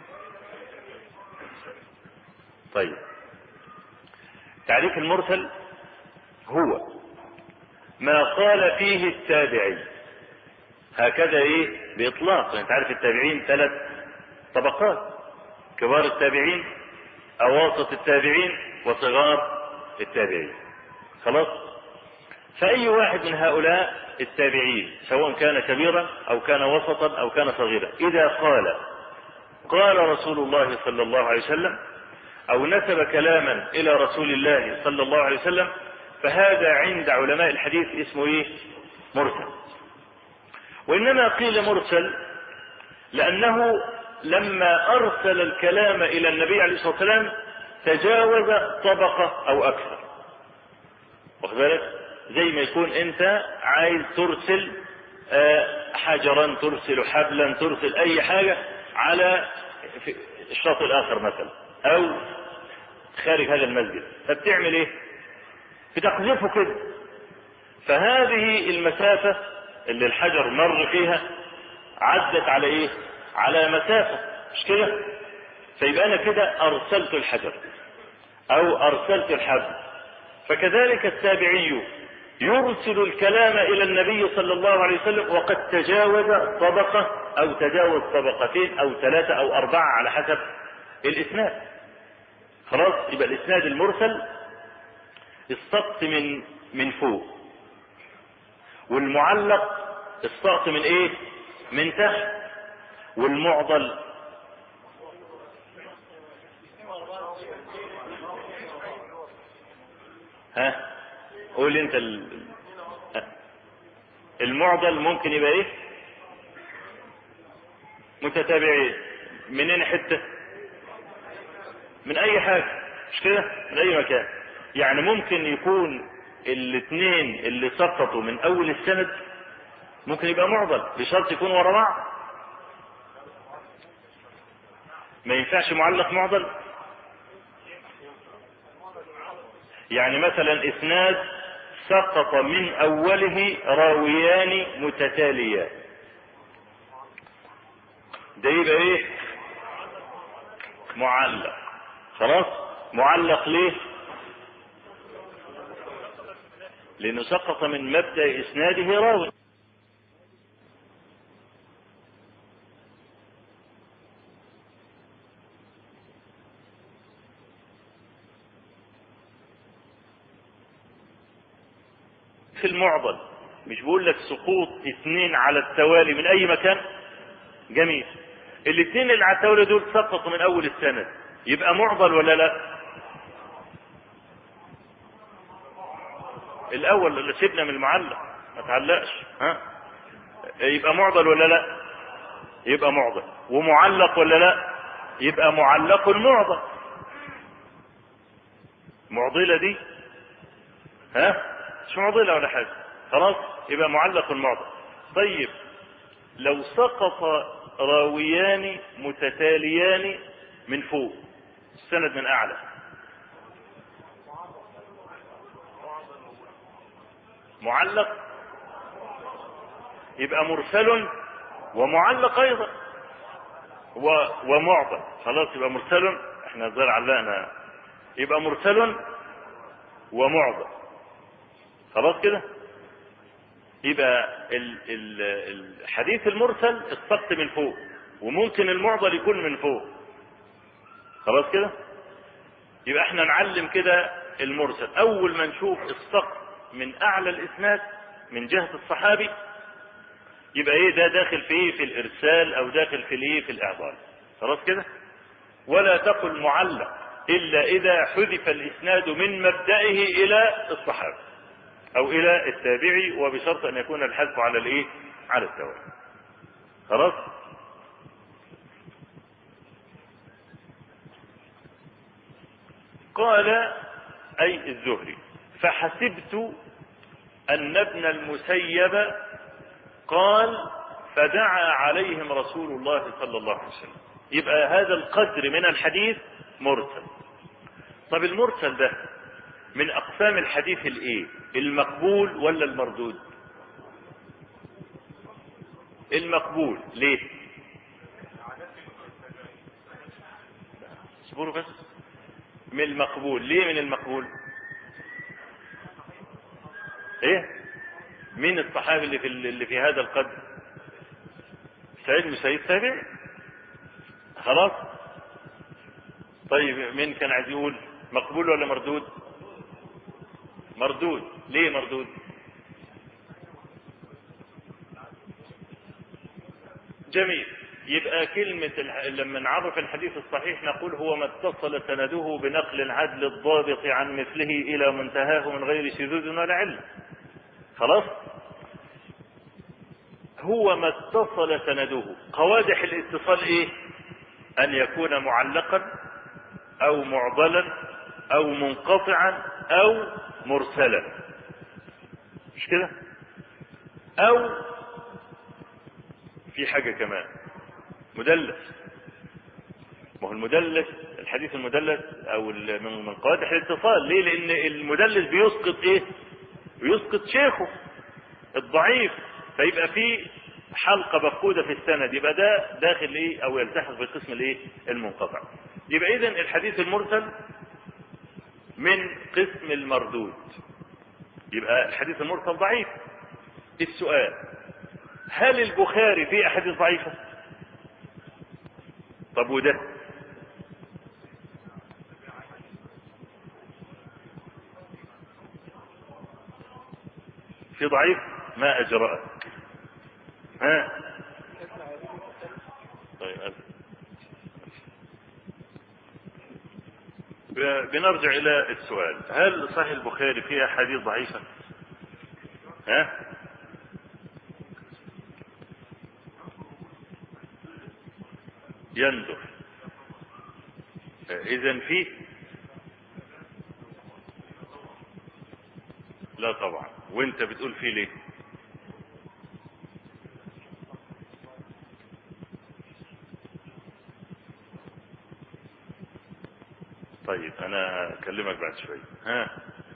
طيب تعريف المرسل هو ما قال فيه التابعي هكذا ايه باطلاق. انت عارف التابعين ثلاث طبقات: كبار التابعين، اواسط التابعين، وصغار التابعين. خلاص فاي واحد من هؤلاء التابعين سواء كان كبيرا او كان وسطا او كان صغيرا اذا قال قال رسول الله صلى الله عليه وسلم أو نسب كلاما إلى رسول الله صلى الله عليه وسلم، فهذا عند علماء الحديث اسمه إيه؟ مرسل. وإنما قيل مرسل لأنه لما أرسل الكلام إلى النبي عليه الصلاة والسلام تجاوز طبقة أو أكثر. واخد بالك؟ زي ما يكون أنت عايز ترسل حجرا، ترسل حبلا، ترسل أي حاجة على الشاطئ الآخر مثلا أو خارج هذا المسجد، فبتعمل إيه؟ بتقذفه كده. فهذه المسافة اللي الحجر مر فيها عدت على إيه؟ على مسافة، مش كده؟ فيبقى أنا كده أرسلت الحجر أو أرسلت الحبل. فكذلك التابعي يرسل الكلام إلى النبي صلى الله عليه وسلم وقد تجاوز طبقة أو تجاوز طبقتين أو ثلاثة أو أربعة على حسب الإسناد. خلاص، يبقى الإسناد المرسل السقط من من فوق، والمعلق السقط من إيه؟ من تحت، والمعضل ها قول انت ال... المعضل ممكن يبقى ايه؟ متتابعين. منين حته؟ من اي حاجه، مش كده؟ من اي مكان. يعني ممكن يكون الاثنين اللي سقطوا من اول السند ممكن يبقى معضل بشرط يكون ورا بعض. ما ينفعش معلق معضل. يعني مثلا اسناد سقط من اوله راويان متتاليان، ده يبقى ايه؟ معلق. خلاص، معلق ليه؟ لانه سقط من مبدأ اسناده راوي. في المعضل مش بقول لك سقوط اثنين على التوالي من اي مكان؟ جميل. الاثنين اللي على التوالي دول سقطوا من اول السند، يبقى معضل ولا لا؟ الاول اللي سيبنا من المعلق، ما تعلقش، ها؟ يبقى معضل ولا لا؟ يبقى معضل. ومعلق ولا لا؟ يبقى معلق معضل. معضلة دي ها مش معضلة ولا حاجة. خلاص، يبقى معلق معضل. طيب لو سقط راويان متتاليان من فوق، السند من اعلى، معلق، يبقى مرسل ومعلق ايضا ومعضل. خلاص، يبقى مرسل، احنا الظاهر علقنا، يبقى مرسل ومعضل. خلاص كده. يبقى ال ال الحديث المرسل السقط من فوق، وممكن المعضل يكون من فوق. خلاص كده. يبقى احنا نعلم كده المرسل اول ما نشوف السقط من اعلى الاسناد من جهة الصحابي، يبقى ايه ده؟ داخل في ايه؟ في الارسال، او داخل في الايه؟ في الاعضال. خلاص كده. ولا تقل معلق الا اذا حذف الاسناد من مبدئه الى الصحابي او الى التابعي، وبشرط ان يكون الحذف على الايه؟ على التوالي. خلاص. قال اي الزهري: فحسبت ان ابن المسيب قال فدعا عليهم رسول الله صلى الله عليه وسلم. يبقى هذا القدر من الحديث مرسل. طب المرسل ده من اقسام الحديث الايه؟ المقبول ولا المردود؟ المقبول. ليه؟ اصبروا بس. من المقبول. ليه من المقبول؟ ايه؟ مين الصحابي اللي في اللي في هذا القدر؟ سعيد بن سعيد تابعي. خلاص. طيب مين كان عايز يقول مقبول ولا مردود؟ مردود. ليه مردود؟ جميل. يبقى كلمة لما نعرف الحديث الصحيح نقول هو ما اتصل سنده بنقل العدل الضابط عن مثله إلى منتهاه من غير شذوذ ولا علة. خلاص؟ هو ما اتصل سنده. قوادح الاتصال ايه؟ ان يكون معلقا او معضلا او منقطعا او مرسلا، مش كده؟ او في حاجة كمان مدلس. ما هو المدلس، الحديث المدلس او من قوادح الاتصال ليه؟ لان المدلس بيسقط ايه؟ بيسقط شيخه الضعيف، فيبقى في حلقة مفقودة في السند، يبقى ده داخل ايه او يلتحق بقسم الايه المنقطع. يبقى اذا الحديث المرسل من قسم المردود، يبقى الحديث المرسل ضعيف. السؤال: هل البخاري فيه احاديث ضعيفة؟ طب وده في ضعيف؟ ما اجرأه. ها طيب بنرجع الى السؤال: هل صحيح البخاري فيه احاديث ضعيفة؟ ها يندر. اذا فيه؟ لا طبعا. وانت بتقول فيه ليه؟ طيب انا اكلمك بعد شوي. ها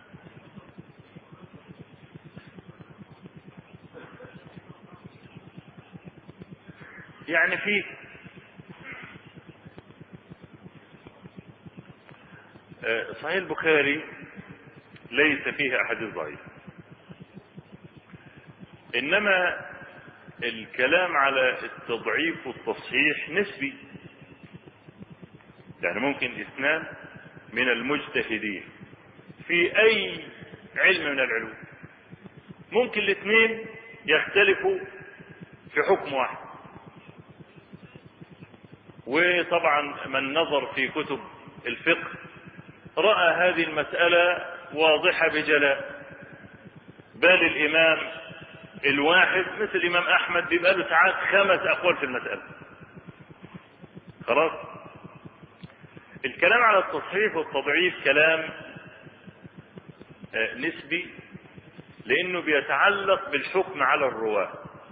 يعني في صحيح البخاري ليس فيه احاديث ضعيفة، انما الكلام على التضعيف والتصحيح نسبي. يعني ممكن اثنان من المجتهدين في اي علم من العلوم، ممكن الاثنين يختلفوا في حكم واحد. وطبعا من نظر في كتب الفقه رأى هذه المسألة واضحة بجلاء. بل الامام الواحد مثل الامام احمد بيبقى له ساعات خمس اقوال في المسألة. خلاص؟ الكلام على التصحيح والتضعيف كلام نسبي، لانه بيتعلق بالحكم على الرواة.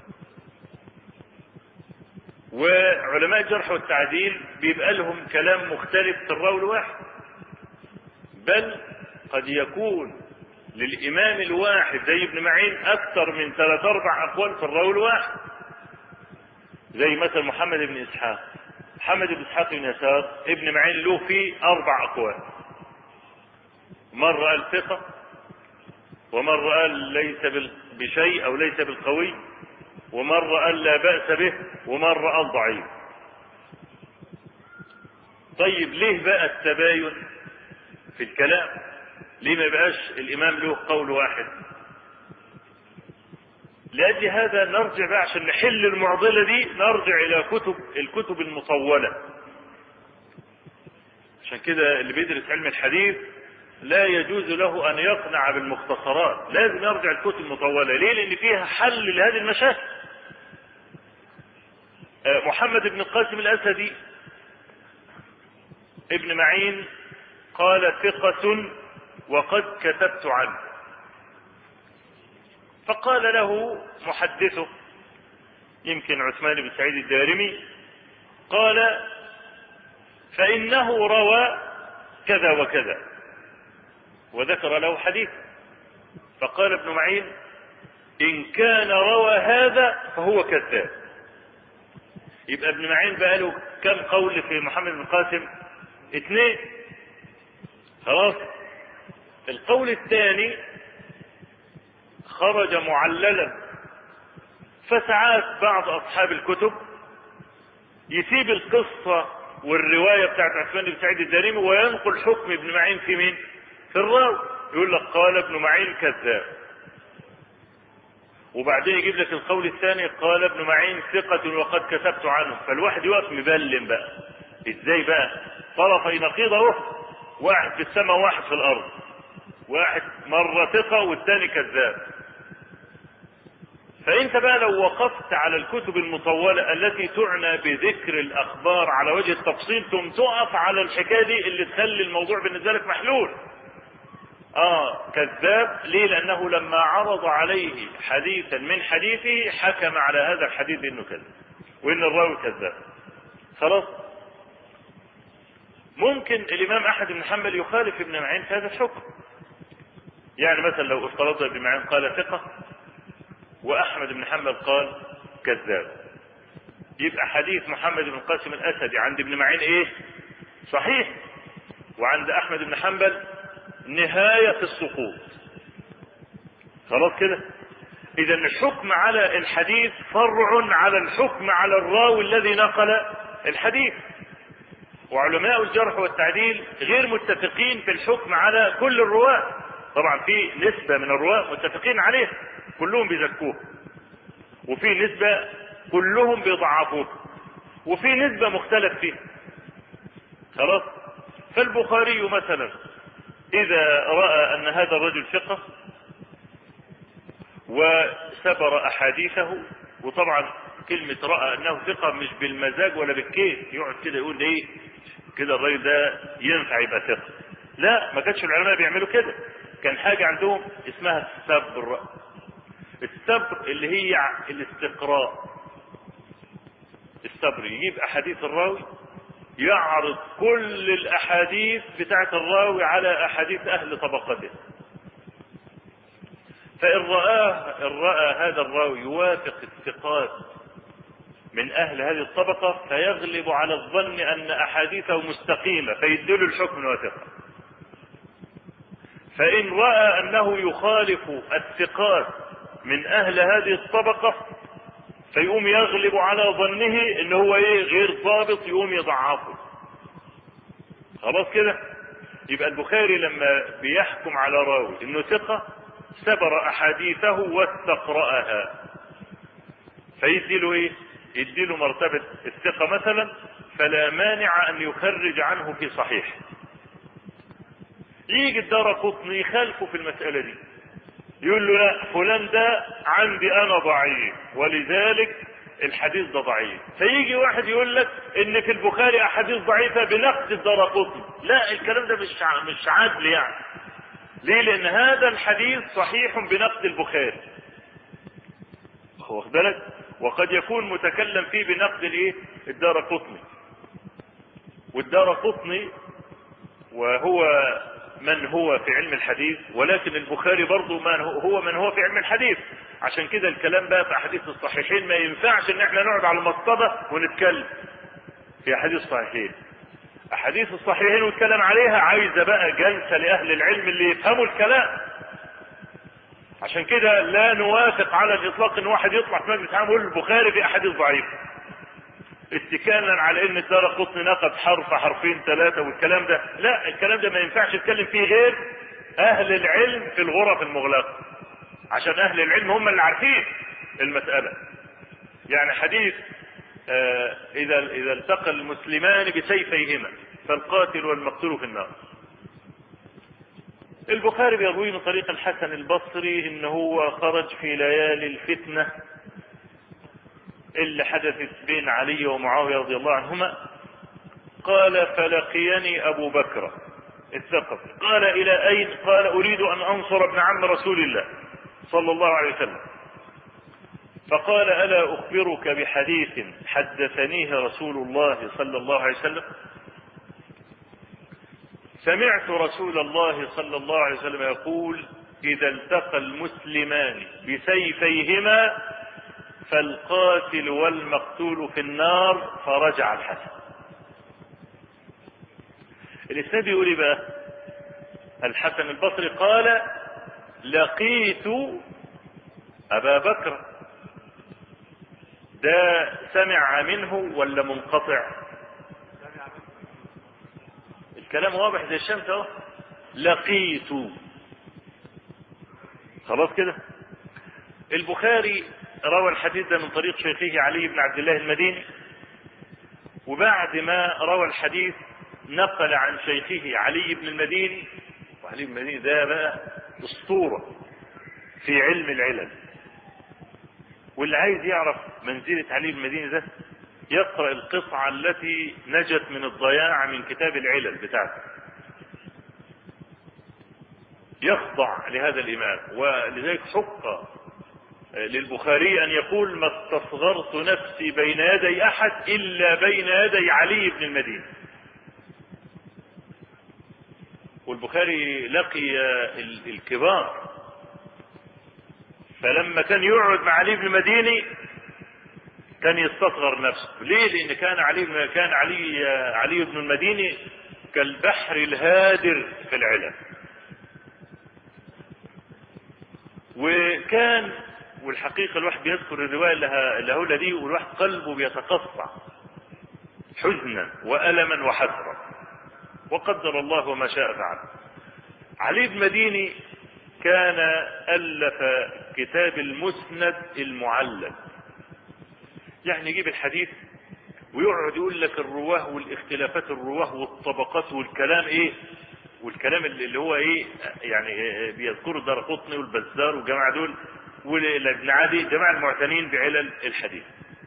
وعلماء الجرح والتعديل بيبقى لهم كلام مختلف في الراوي الواحد، بل قد يكون للامام الواحد زي ابن معين اكثر من ثلاث اربع اقوال في الراوي الواحد. زي مثلا محمد بن اسحاق، محمد بن اسحاق بن يسار ابن معين له فيه اربع اقوال. مرة قال ثقة، ومرة قال ليس بشيء او ليس بالقوي، ومرة قال لا بأس به، ومرة قال ضعيف. طيب ليه بقى التباين في الكلام؟ ليه ما يبقاش الامام له قول واحد؟ لأجل هذا نرجع بقى عشان نحل المعضلة دي، نرجع الى كتب الكتب المطولة. عشان كده اللي بيدرس علم الحديث لا يجوز له ان يقنع بالمختصرات، لازم يرجع الكتب المطولة. ليه؟ لان فيها حل لهذه المشاكل. محمد بن القاسم الاسدي ابن معين قال ثقة وقد كتبت عنه. فقال له محدثه يمكن عثمان بن سعيد الدارمي، قال فإنه روى كذا وكذا، وذكر له حديث. فقال ابن معين إن كان روى هذا فهو كذاب. يبقى ابن معين بقى له كم قول في محمد بن القاسم؟ اثنين. خلاص؟ القول الثاني خرج معللا. فساعات بعض اصحاب الكتب يسيب القصة والرواية بتاعت عثمان بن سعيد الدارمي وينقل حكم ابن معين في مين؟ في الراوي. يقول لك قال ابن معين كذاب. وبعدين يجيب لك القول الثاني قال ابن معين ثقة وقد كتبت عنه، فالواحد يقف مبلم بقى ازاي بقى طرفي نقيض اهو، واحد في السماء وواحد في الارض، واحد مرة ثقة والثاني كذاب. فانت بقى لو وقفت على الكتب المطولة التي تعنى بذكر الاخبار على وجه التفصيل ثم تقف على الحكاية دي اللي تخلي الموضوع بالنسبة لك محلول. اه كذاب ليه؟ لانه لما عرض عليه حديثا من حديثه حكم على هذا الحديث انه كذب وان الراوي كذاب. خلاص. ممكن الامام احمد بن حنبل يخالف ابن معين في هذا الحكم. يعني مثلا لو افترضنا ابن معين قال ثقة واحمد بن حنبل قال كذاب، يبقى حديث محمد بن القاسم الاسدي عند ابن معين ايه؟ صحيح، وعند احمد بن حنبل نهاية السقوط. خلاص كده. اذا الحكم على الحديث فرع على الحكم على الراوي الذي نقل الحديث، وعلماء الجرح والتعديل غير متفقين في الحكم على كل الرواة. طبعا في نسبة من الرواة متفقين عليه كلهم بيزكوه، وفي نسبة كلهم بيضعفوه، وفي نسبة مختلف فيه. خلاص. فالبخاري مثلا اذا رأى ان هذا الرجل ثقة وسبر احاديثه، وطبعا كلمة رأى انه ثقة مش بالمزاج ولا بالكيف يقعد كده يقول ايه كده الراجل ده ينفع يبقى ثقة، لا، ما كانش العلماء بيعملوا كده. كان حاجة عندهم اسمها السبر. السبر اللي هي الاستقراء. السبر يجيب احاديث الراوي يعرض كل الاحاديث بتاعت الراوي على احاديث اهل طبقته، فان رآه ان رأى هذا الراوي يوافق الثقات من اهل هذه الطبقة فيغلب على الظن ان احاديثه مستقيمة فيدل الحكم انه ثقة. فان رأى انه يخالف الثقات من اهل هذه الطبقة فيقوم يغلب على ظنه ان هو ايه غير ضابط، يقوم يضعفه. خلاص كده. يبقى البخاري لما بيحكم على راوي انه ثقة سبر احاديثه واستقرأها، فيديله ايه؟ يديله مرتبة الثقة مثلا، فلا مانع ان يخرج عنه في صحيح. يجي الدارقطني يخالفه في المسألة دي، يقول له لا فلان ده عندي انا ضعيف ولذلك الحديث ده ضعيف. فيجي واحد يقول لك ان في البخاري احاديث ضعيفة بنقد الدارقطني، لا الكلام ده مش مش عدل يعني. ليه؟ لان هذا الحديث صحيح بنقد البخاري، واخد بالك، وقد يكون متكلم فيه بنقد الايه الدارقطني. والدارقطني وهو من هو في علم الحديث، ولكن البخاري برضه من هو من هو في علم الحديث. عشان كده الكلام بقى في احاديث الصحيحين ما ينفعش ان احنا نقعد على المصطبة ونتكلم في احاديث الصحيحين. احاديث الصحيحين والكلام عليها عايزة بقى جلسة لاهل العلم اللي يفهموا الكلام. عشان كده لا نوافق على الاطلاق ان واحد يطلع في مجلس عام يقول البخاري في احاديث ضعيفة اتكالا على ان الدارقطني نقد حرف حرفين ثلاثة والكلام ده. لا، الكلام ده ما ينفعش يتكلم فيه غير اهل العلم في الغرف المغلقة، عشان اهل العلم هم اللي عارفين المسألة. يعني حديث آه اذا اذا التقى المسلمان بسيفيهما فالقاتل والمقتول في النار، البخاري بيروي من طريق الحسن البصري ان هو خرج في ليالي الفتنة اللي حدثت بين علي ومعاوية رضي الله عنهما. قال فلقيني ابو بكر الثقفي، قال الى اين؟ قال اريد ان انصر ابن عم رسول الله صلى الله عليه وسلم. فقال الا اخبرك بحديث حدثنيه رسول الله صلى الله عليه وسلم؟ سمعت رسول الله صلى الله عليه وسلم يقول اذا التقى المسلمان بسيفيهما فالقاتل والمقتول في النار. فرجع الحسن. الاسناد يقول ايه بقى؟ الحسن البصري قال لقيت ابا بكر. ده سمع منه ولا منقطع؟ الكلام واضح زي الشمس اهو. لقيت. خلاص كده. البخاري روى الحديث ده من طريق شيخه علي بن عبد الله المديني، وبعد ما روى الحديث نقل عن شيخه علي بن المديني، وعلي بن المديني ده بقى اسطورة في علم العلل، واللي عايز يعرف منزلة علي بن المديني ده يقرأ القطعة التي نجت من الضياع من كتاب العلل بتاعته، يخضع لهذا الإمام. ولذلك حق للبخاري أن يقول: ما استصغرت نفسي بين يدي أحد إلا بين يدي علي بن المديني. والبخاري لقي الكبار، فلما كان يقعد مع علي بن المديني كان يستصغر نفسه. ليه؟ لأن كان علي بن كان علي علي بن المديني كالبحر الهادر في العلم، وكان والحقيقة الواحد بيذكر الرواية اللي هقولها دي والواحد قلبه بيتقطع حزنا وألما وحسرة، وقدر الله وما شاء فعل. علي بن المديني كان ألف كتاب المسند المعلل، يعني يجيب الحديث ويقعد يقول لك الرواه والاختلافات الرواه والطبقات والكلام ايه والكلام اللي هو ايه يعني بيذكروا الدارقطني والبزار والجماعه دول والابن عدي، جماعه المعتنين بعلل الحديث.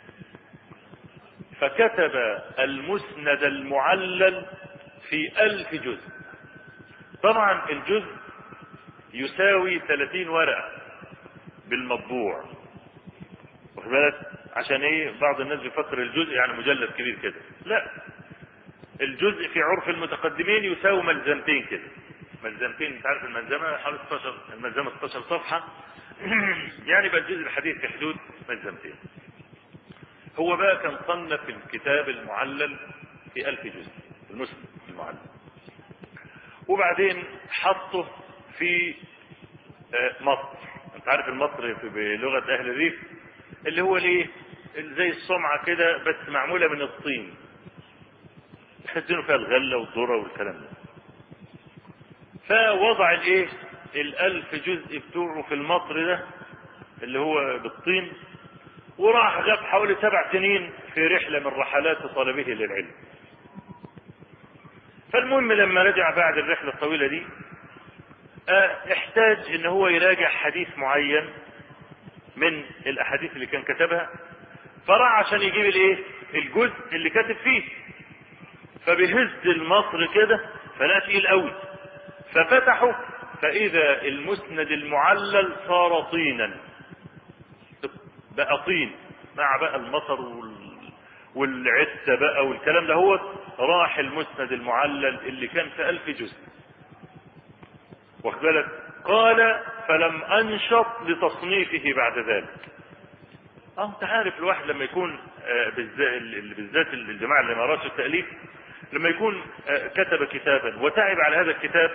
فكتب المسند المعلل في ألف جزء. طبعا الجزء يساوي ثلاثين ورقة بالمطبوع، واخد بالك؟ عشان ايه؟ بعض الناس بيفكر الجزء يعني مجلد كبير كده، لا، الجزء في عرف المتقدمين يساوي ملزمتين كده، ملزمتين. انت عارف الملزمه حوالي ستاشر، الملزمه ستاشر صفحه يعني بقى الجزء الحديث في حدود ملزمتين. هو بقى كان صنف الكتاب المعلل في ألف جزء، المسند المعلل، وبعدين حطه في مصر. انت عارف المصر بلغه اهل الريف اللي هو ليه زي الصمعه كده بس معموله من الطين، يخزنوا فيها الغله والذره والكلام ده. فوضع الايه الالف جزء بتوعه في المطر ده اللي هو بالطين، وراح غاب حوالي سبع سنين في رحله من رحلات طلبه للعلم. فالمهم لما رجع بعد الرحله الطويله دي اه احتاج ان هو يراجع حديث معين من الاحاديث اللي كان كتبها، فراح عشان يجيب الايه الجزء اللي كاتب فيه، فبيهز المصر كده فلا تقيل قوي، ففتحه فاذا المسند المعلل صار طينا، بقى طين مع بقى المطر وال... والعسه بقى والكلام ده. هو راح المسند المعلل اللي كان في ألف جزء، واخد بالك؟ قال: فلم انشط لتصنيفه بعد ذلك. اه انت عارف الواحد لما يكون آه بالذات الجماعه اللي ما راسوا التاليف، لما يكون آه كتب كتابا وتعب على هذا الكتاب،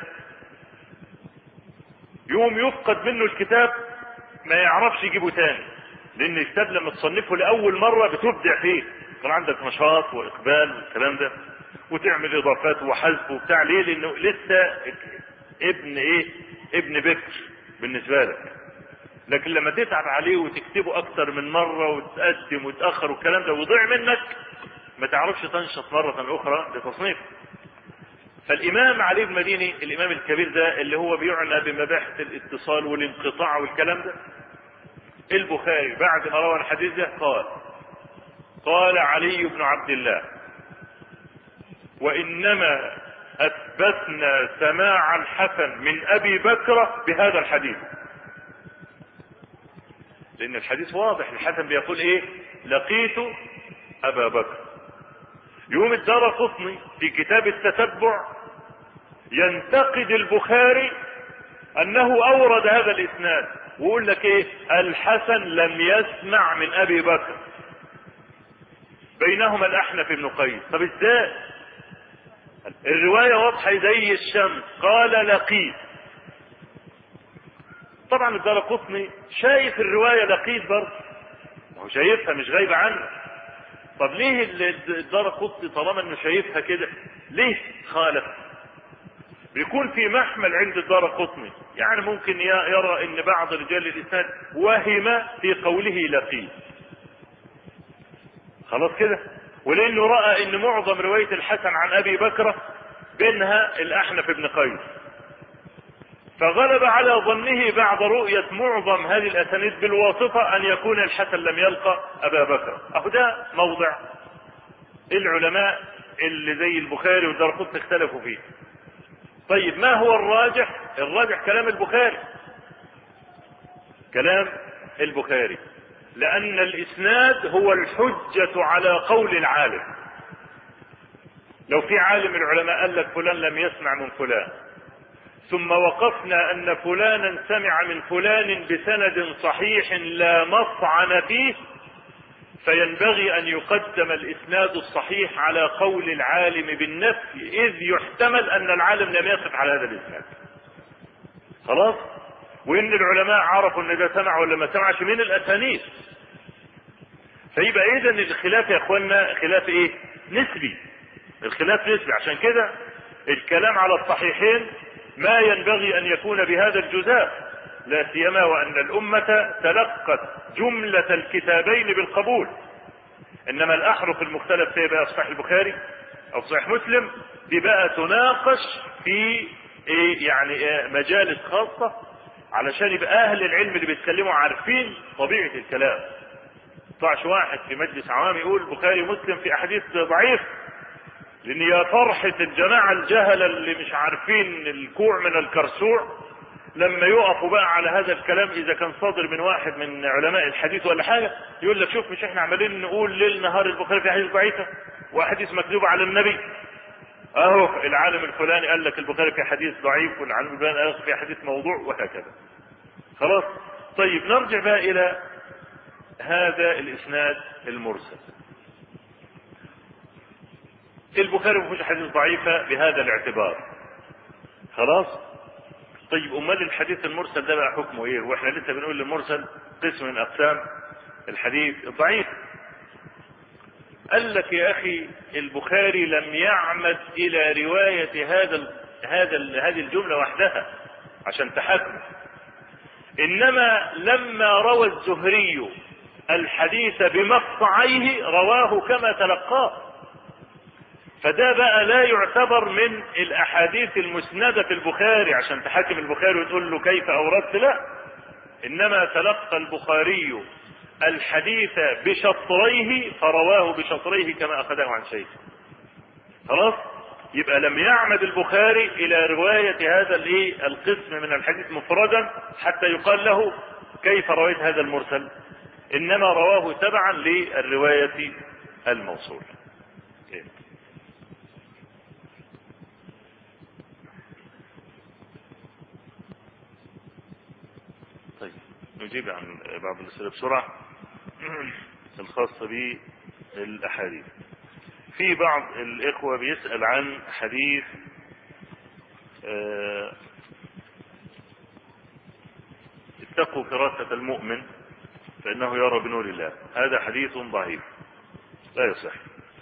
يوم يفقد منه الكتاب ما يعرفش يجيبه تاني، لان الكتاب لما تصنفه لاول مره بتبدع فيه، كان عندك نشاط واقبال والكلام ده، وتعمل اضافات وحذف وبتاع. ليه؟ لانه لسه ابن ايه ابن بكر بالنسبه لك. لكن لما تتعب عليه وتكتبه اكتر من مره وتقدم وتاخر والكلام ده ويضيع منك، ما تعرفش تنشط مره اخرى لتصنيفه. فالامام علي بن المديني الامام الكبير ده اللي هو بيعنى بمباحث الاتصال والانقطاع والكلام ده، البخاري بعد ما روى الحديث ده قال: قال علي بن عبد الله: وانما اثبتنا سماع الحسن من ابي بكر بهذا الحديث. لان الحديث واضح، الحسن بيقول ايه؟ لقيت ابا بكر. يوم الدارقطني في كتاب التتبع ينتقد البخاري انه اورد هذا الاسناد ويقول لك ايه؟ الحسن لم يسمع من ابي بكر، بينهما الاحنف بن قيس. طب ازاي؟ الروايه واضحه زي الشمس، قال لقيت. طبعا الدارقطني شايف الروايه لقيت برضه، هو شايفها مش غايبه عنه. طب ليه الدارقطني طالما انه شايفها كده ليه خالف؟ بيكون في محمل عند الدارقطني، يعني ممكن يرى ان بعض رجال الاسناد وهم في قوله لقيت، خلاص كده، ولانه راى ان معظم روايه الحسن عن ابي بكر بينها الاحنف بن قيس، فغلب على ظنه بعد رؤيه معظم هذه الاسانيد بالواسطه ان يكون الحسن لم يلقى ابا بكر. اهو ده موضع العلماء اللي زي البخاري والدارقطني اختلفوا فيه. طيب ما هو الراجح؟ الراجح كلام البخاري، كلام البخاري، لان الاسناد هو الحجة على قول العالم. لو في عالم العلماء قال لك فلان لم يسمع من فلان، ثم وقفنا ان فلانا سمع من فلان بسند صحيح لا مطعن فيه، فينبغي ان يقدم الاسناد الصحيح على قول العالم بالنفي، اذ يحتمل ان العالم لم يقف على هذا الاسناد. خلاص؟ وان العلماء عرفوا ان ده سمع ولا ما سمعش من الاسانيد. فيبقى اذا الخلاف يا اخوانا خلاف ايه؟ نسبي. الخلاف نسبي، عشان كده الكلام على الصحيحين ما ينبغي ان يكون بهذا الجزاء، لا سيما وان الامة تلقت جملة الكتابين بالقبول. انما الاحرف المختلف فيها بقى في صحيح البخاري او صحيح مسلم دي بقى تناقش في ايه يعني إيه مجالس خاصة، علشان يبقى اهل العلم اللي بيتكلموا عارفين طبيعة الكلام. طلعش واحد في مجلس عوام يقول البخاري مسلم في احاديث ضعيف، لان يا فرحة الجماعة الجهلة اللي مش عارفين الكوع من الكرسوع لما يقفوا بقى على هذا الكلام، اذا كان صادر من واحد من علماء الحديث ولا حاجة، يقول لك شوف مش احنا عمالين نقول ليل نهار البخاري في احاديث ضعيفة واحاديث مكذوبة على النبي، اهو العالم الفلاني قال لك البخاري في حديث ضعيف والعالم الفلاني قال لك في حديث موضوع، وهكذا. خلاص؟ طيب نرجع بقى الى هذا الاسناد المرسل. البخاري ما فيهوش حديث ضعيفة بهذا الاعتبار. خلاص؟ طيب امال الحديث المرسل ده بقى حكمه ايه؟ واحنا لسه بنقول المرسل قسم من اقسام الحديث الضعيف. قال لك يا اخي البخاري لم يعمد الى رواية هذا ال هذا ال هذه الجملة وحدها عشان تحكمه، انما لما روى الزهري الحديث بمقطعيه رواه كما تلقاه، فده بقى لا يعتبر من الاحاديث المسندة في البخاري عشان تحاكم البخاري وتقول له كيف اوردت، لا، انما تلقى البخاري الحديث بشطريه فرواه بشطريه كما اخذه عن شيخه. خلاص؟ يبقى لم يعمد البخاري الى رواية هذا الايه القسم من الحديث مفردا حتى يقال له كيف رويت هذا المرسل، انما رواه تبعا للرواية الموصول. طيب نجيب عن بعض الأسئلة بسرعة الخاصة بالأحاديث. في بعض الإخوة بيسأل عن حديث اه اتقوا فراسة المؤمن فإنه يرى بنور الله. هذا حديث ضعيف لا يصح.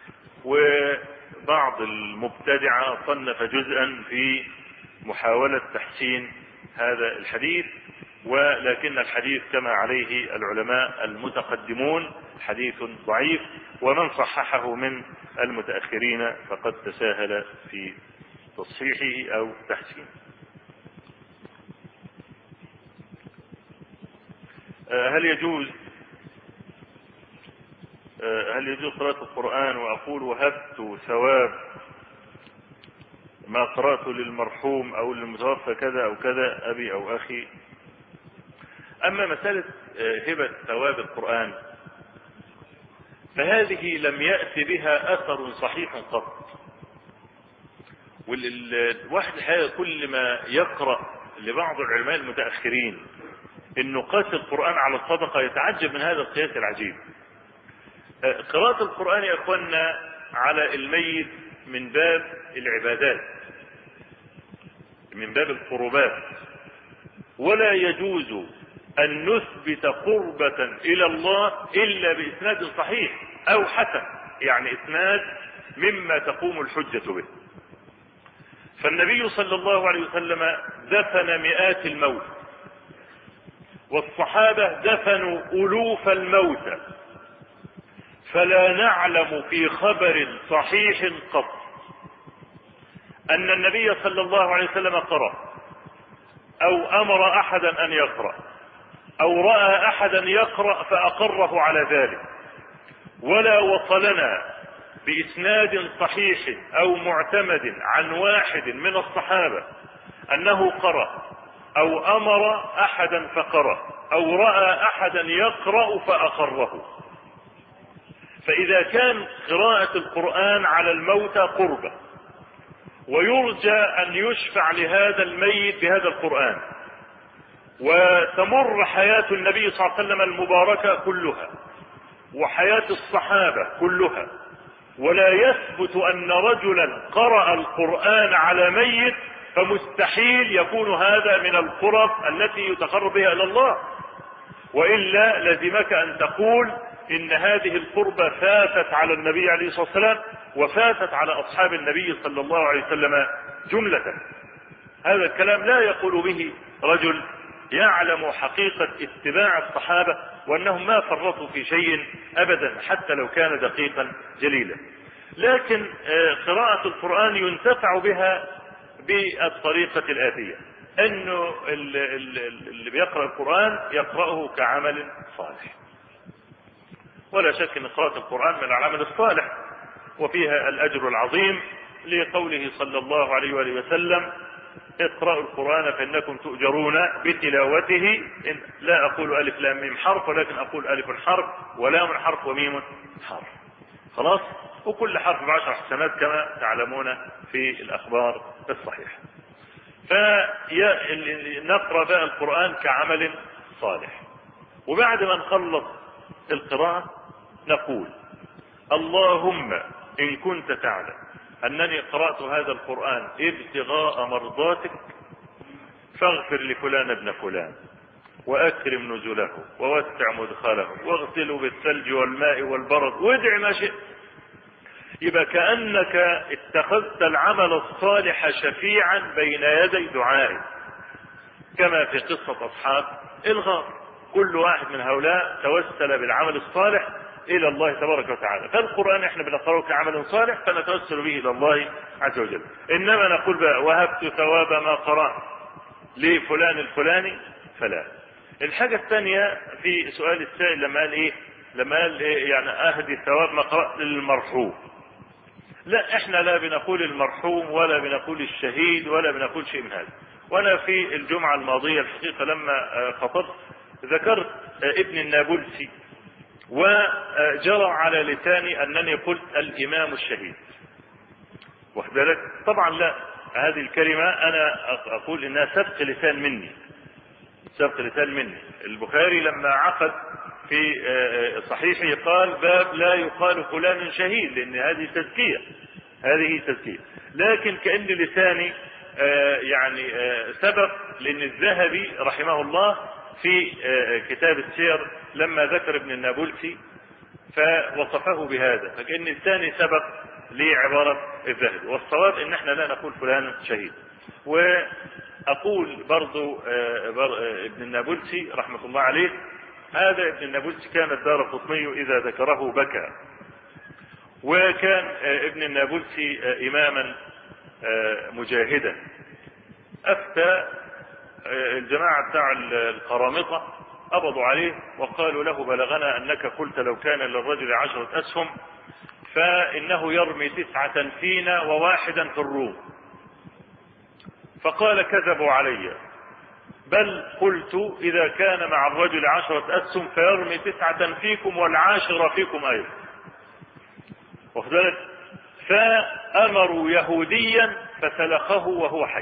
وبعض المبتدعة صنف جزءا في محاولة تحسين هذا الحديث، ولكن الحديث كما عليه العلماء المتقدمون حديث ضعيف، ومن صححه من المتأخرين فقد تساهل في تصحيحه أو تحسينه. هل يجوز هل يجوز قراءة القرآن وأقول وهبت ثواب ما قرأته للمرحوم أو للمتوفى كذا أو كذا أبي أو أخي؟ أما مسألة هبة ثواب القرآن فهذه لم يأتي بها أثر صحيح قط. والواحد الحقيقة كل ما يقرأ لبعض العلماء المتأخرين إنه قاس القرآن على الصدقة يتعجب من هذا القياس العجيب. قراءة القرآن يا أخوانا على الميت من باب العبادات، من باب القربات، ولا يجوز أن نثبت قربة إلى الله إلا بإسناد صحيح أو حسن، يعني إسناد مما تقوم الحجة به. فالنبي صلى الله عليه وسلم دفن مئات الموت، والصحابة دفنوا ألوف الموتى، فلا نعلم في خبر صحيح قط أن النبي صلى الله عليه وسلم قرأ أو أمر أحدا أن يقرأ أو رأى أحدا يقرأ فأقره على ذلك، ولا وصلنا بإسناد صحيح أو معتمد عن واحد من الصحابة أنه قرأ أو أمر أحدا فقرأ أو رأى أحدا يقرأ فأقره. فإذا كان قراءة القرآن على الموتى قربة، ويرجى أن يشفع لهذا الميت بهذا القرآن، وتمر حياة النبي صلى الله عليه وسلم المباركة كلها وحياة الصحابة كلها، ولا يثبت أن رجلا قرأ القرآن على ميت، فمستحيل يكون هذا من القرب التي يتقرب بها إلى الله، وإلا لزمك أن تقول إن هذه القربة فاتت على النبي عليه الصلاة والسلام وفاتت على أصحاب النبي صلى الله عليه وسلم جملة. هذا الكلام لا يقول به رجل يعلم حقيقة اتباع الصحابة وأنهم ما فرطوا في شيء أبدا حتى لو كان دقيقا جليلا. لكن قراءة القرآن ينتفع بها بالطريقة الآتية، أنه اللي بيقرأ القرآن يقرأه كعمل صالح، ولا شك أن قراءة القرآن من العمل الصالح وفيها الأجر العظيم، لقوله صلى الله عليه وآله وسلم: اقرأوا القرآن فإنكم تؤجرون بتلاوته. إن لا أقول ألف لام ميم حرف، ولكن أقول ألف حرف ولام حرف وميم حرف، خلاص، وكل حرف بعشر حسنات كما تعلمون في الأخبار الصحيحة. فنقرأ بقى القرآن كعمل صالح، وبعد ما نخلص القراءة نقول: اللهم إن كنت تعلم أنني قرأت هذا القرآن ابتغاء مرضاتك فاغفر لفلان ابن فلان، وأكرم نزله، ووسع مدخله، واغسله بالثلج والماء والبرد، وادع ما شئت. يبقى كأنك اتخذت العمل الصالح شفيعا بين يدي دعائك، كما في قصة أصحاب الغار، كل واحد من هؤلاء توسل بالعمل الصالح إلى الله تبارك وتعالى. فالقرآن احنا بنقرأه كعمل صالح فنتوسل به إلى الله عز وجل. إنما نقول بقى: وهبت ثواب ما قرأت لفلان الفلاني، فلا. الحاجة الثانية في سؤال السائل لما قال إيه لما قال إيه يعني أهدي ثواب ما قرأت للمرحوم. لا، احنا لا بنقول المرحوم ولا بنقول الشهيد ولا بنقول شيء من هذا. وانا في الجمعة الماضية الحقيقة لما خطبت ذكرت ابن النابلسي، وجرى على لساني انني قلت الامام الشهيد، واخد بالك؟ طبعا لا، هذه الكلمة انا اقول انها سبق لسان مني، سبق لسان مني. البخاري لما عقد في صحيحه قال: باب لا يقال فلان شهيد، لان هذه تزكية، هذه تزكية. لكن كأن لساني يعني سبق، لان الذهبي رحمه الله في كتاب السير لما ذكر ابن النابلسي فوصفه بهذا، فكأن لساني سبق لعبارة الذهبي. والصواب ان احنا لا نقول فلان شهيد. واقول برضو ابن النابلسي رحمة الله عليه، هذا ابن النابلسي كان الدارقطني اذا ذكره بكى، وكان ابن النابلسي اماما مجاهدا. افتى الجماعة بتاع القرامطة قبضوا عليه وقالوا له: بلغنا انك قلت لو كان للرجل عشرة اسهم فانه يرمي تسعة فينا وواحدا في الروم. فقال: كذبوا علي، بل قلت اذا كان مع الرجل عشرة اسهم فيرمي تسعة فيكم والعاشرة فيكم ايضا، واخد بالك؟ فامروا يهوديا فسلخه وهو حي،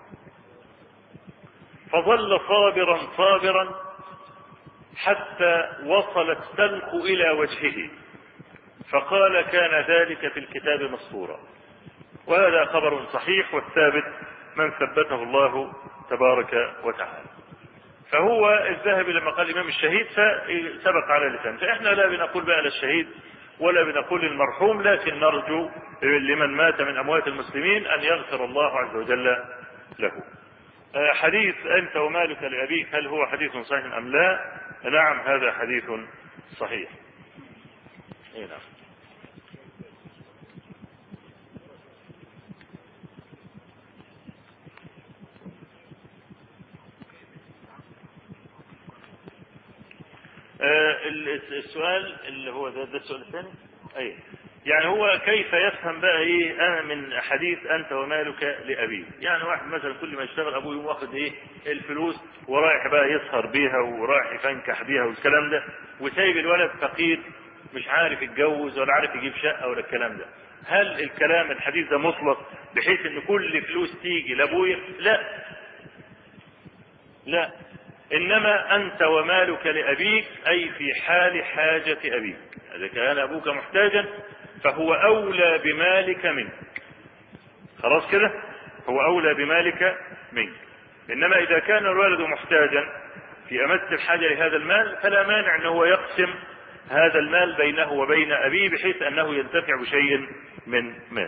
فظل صابرا صابرا حتى وصل السلخ الى وجهه، فقال: كان ذلك في الكتاب مسطورا. وهذا خبر صحيح، والثابت من ثبته الله تبارك وتعالى. فهو الذهبي لما قال الامام الشهيد فسبق على لسان. فاحنا لا بنقول بقى للشهيد ولا بنقول المرحوم، لكن نرجو لمن مات من أموات المسلمين أن يغفر الله عز وجل له. حديث أنت ومالك لأبيك هل هو حديث صحيح أم لا؟ نعم هذا حديث صحيح. إيه نعم. السؤال اللي هو ده, ده السؤال الثاني. أي يعني هو كيف يفهم بقى ايه انا من حديث انت ومالك لابيه؟ يعني واحد مثلا كل ما يشتغل ابوه يقوم واخد ايه الفلوس ورايح بقى يسهر بيها ورايح يفنكح بيها والكلام ده، وسايب الولد فقير مش عارف يتجوز ولا عارف يجيب شقه ولا الكلام ده. هل الكلام الحديث ده مطلق بحيث ان كل فلوس تيجي لابويا؟ لا لا، انما انت ومالك لابيك اي في حال حاجه ابيك. اذا كان ابوك محتاجا فهو اولى بمالك منك، خلاص كده، هو اولى بمالك منك. انما اذا كان الولد محتاجا في امس الحاجه لهذا المال فلا مانع ان هو يقسم هذا المال بينه وبين ابيه بحيث انه ينتفع بشيء من مال.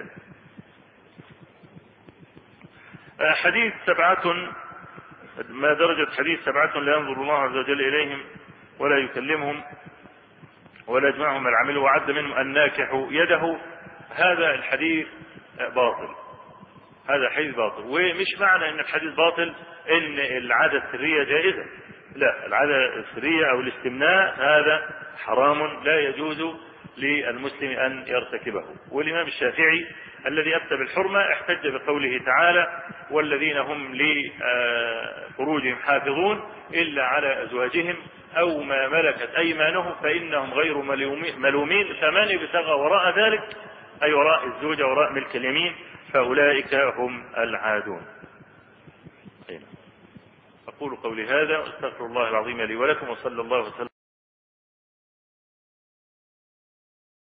حديث سبعة، ما درجة حديث سبعة لا ينظر الله عز وجل إليهم ولا يكلمهم ولا يجمعهم العمل وعد منهم الناكح يده، هذا الحديث باطل، هذا حديث باطل. ومش معنى ان الحديث باطل ان العادة السرية جائزة، لا، العادة السرية او الاستمناء هذا حرام لا يجوز للمسلم ان يرتكبه. والامام الشافعي الذي افتى بالحرمة احتج بقوله تعالى والذين هم لفروجهم حافظون الا على ازواجهم او ما ملكت ايمانهم فانهم غير ملومين، فمن ابتغى وراء ذلك اي وراء الزوجة وراء ملك اليمين فاولئك هم العادون. اقول قولي هذا واستغفر الله العظيم لي ولكم، وصلى الله وسلم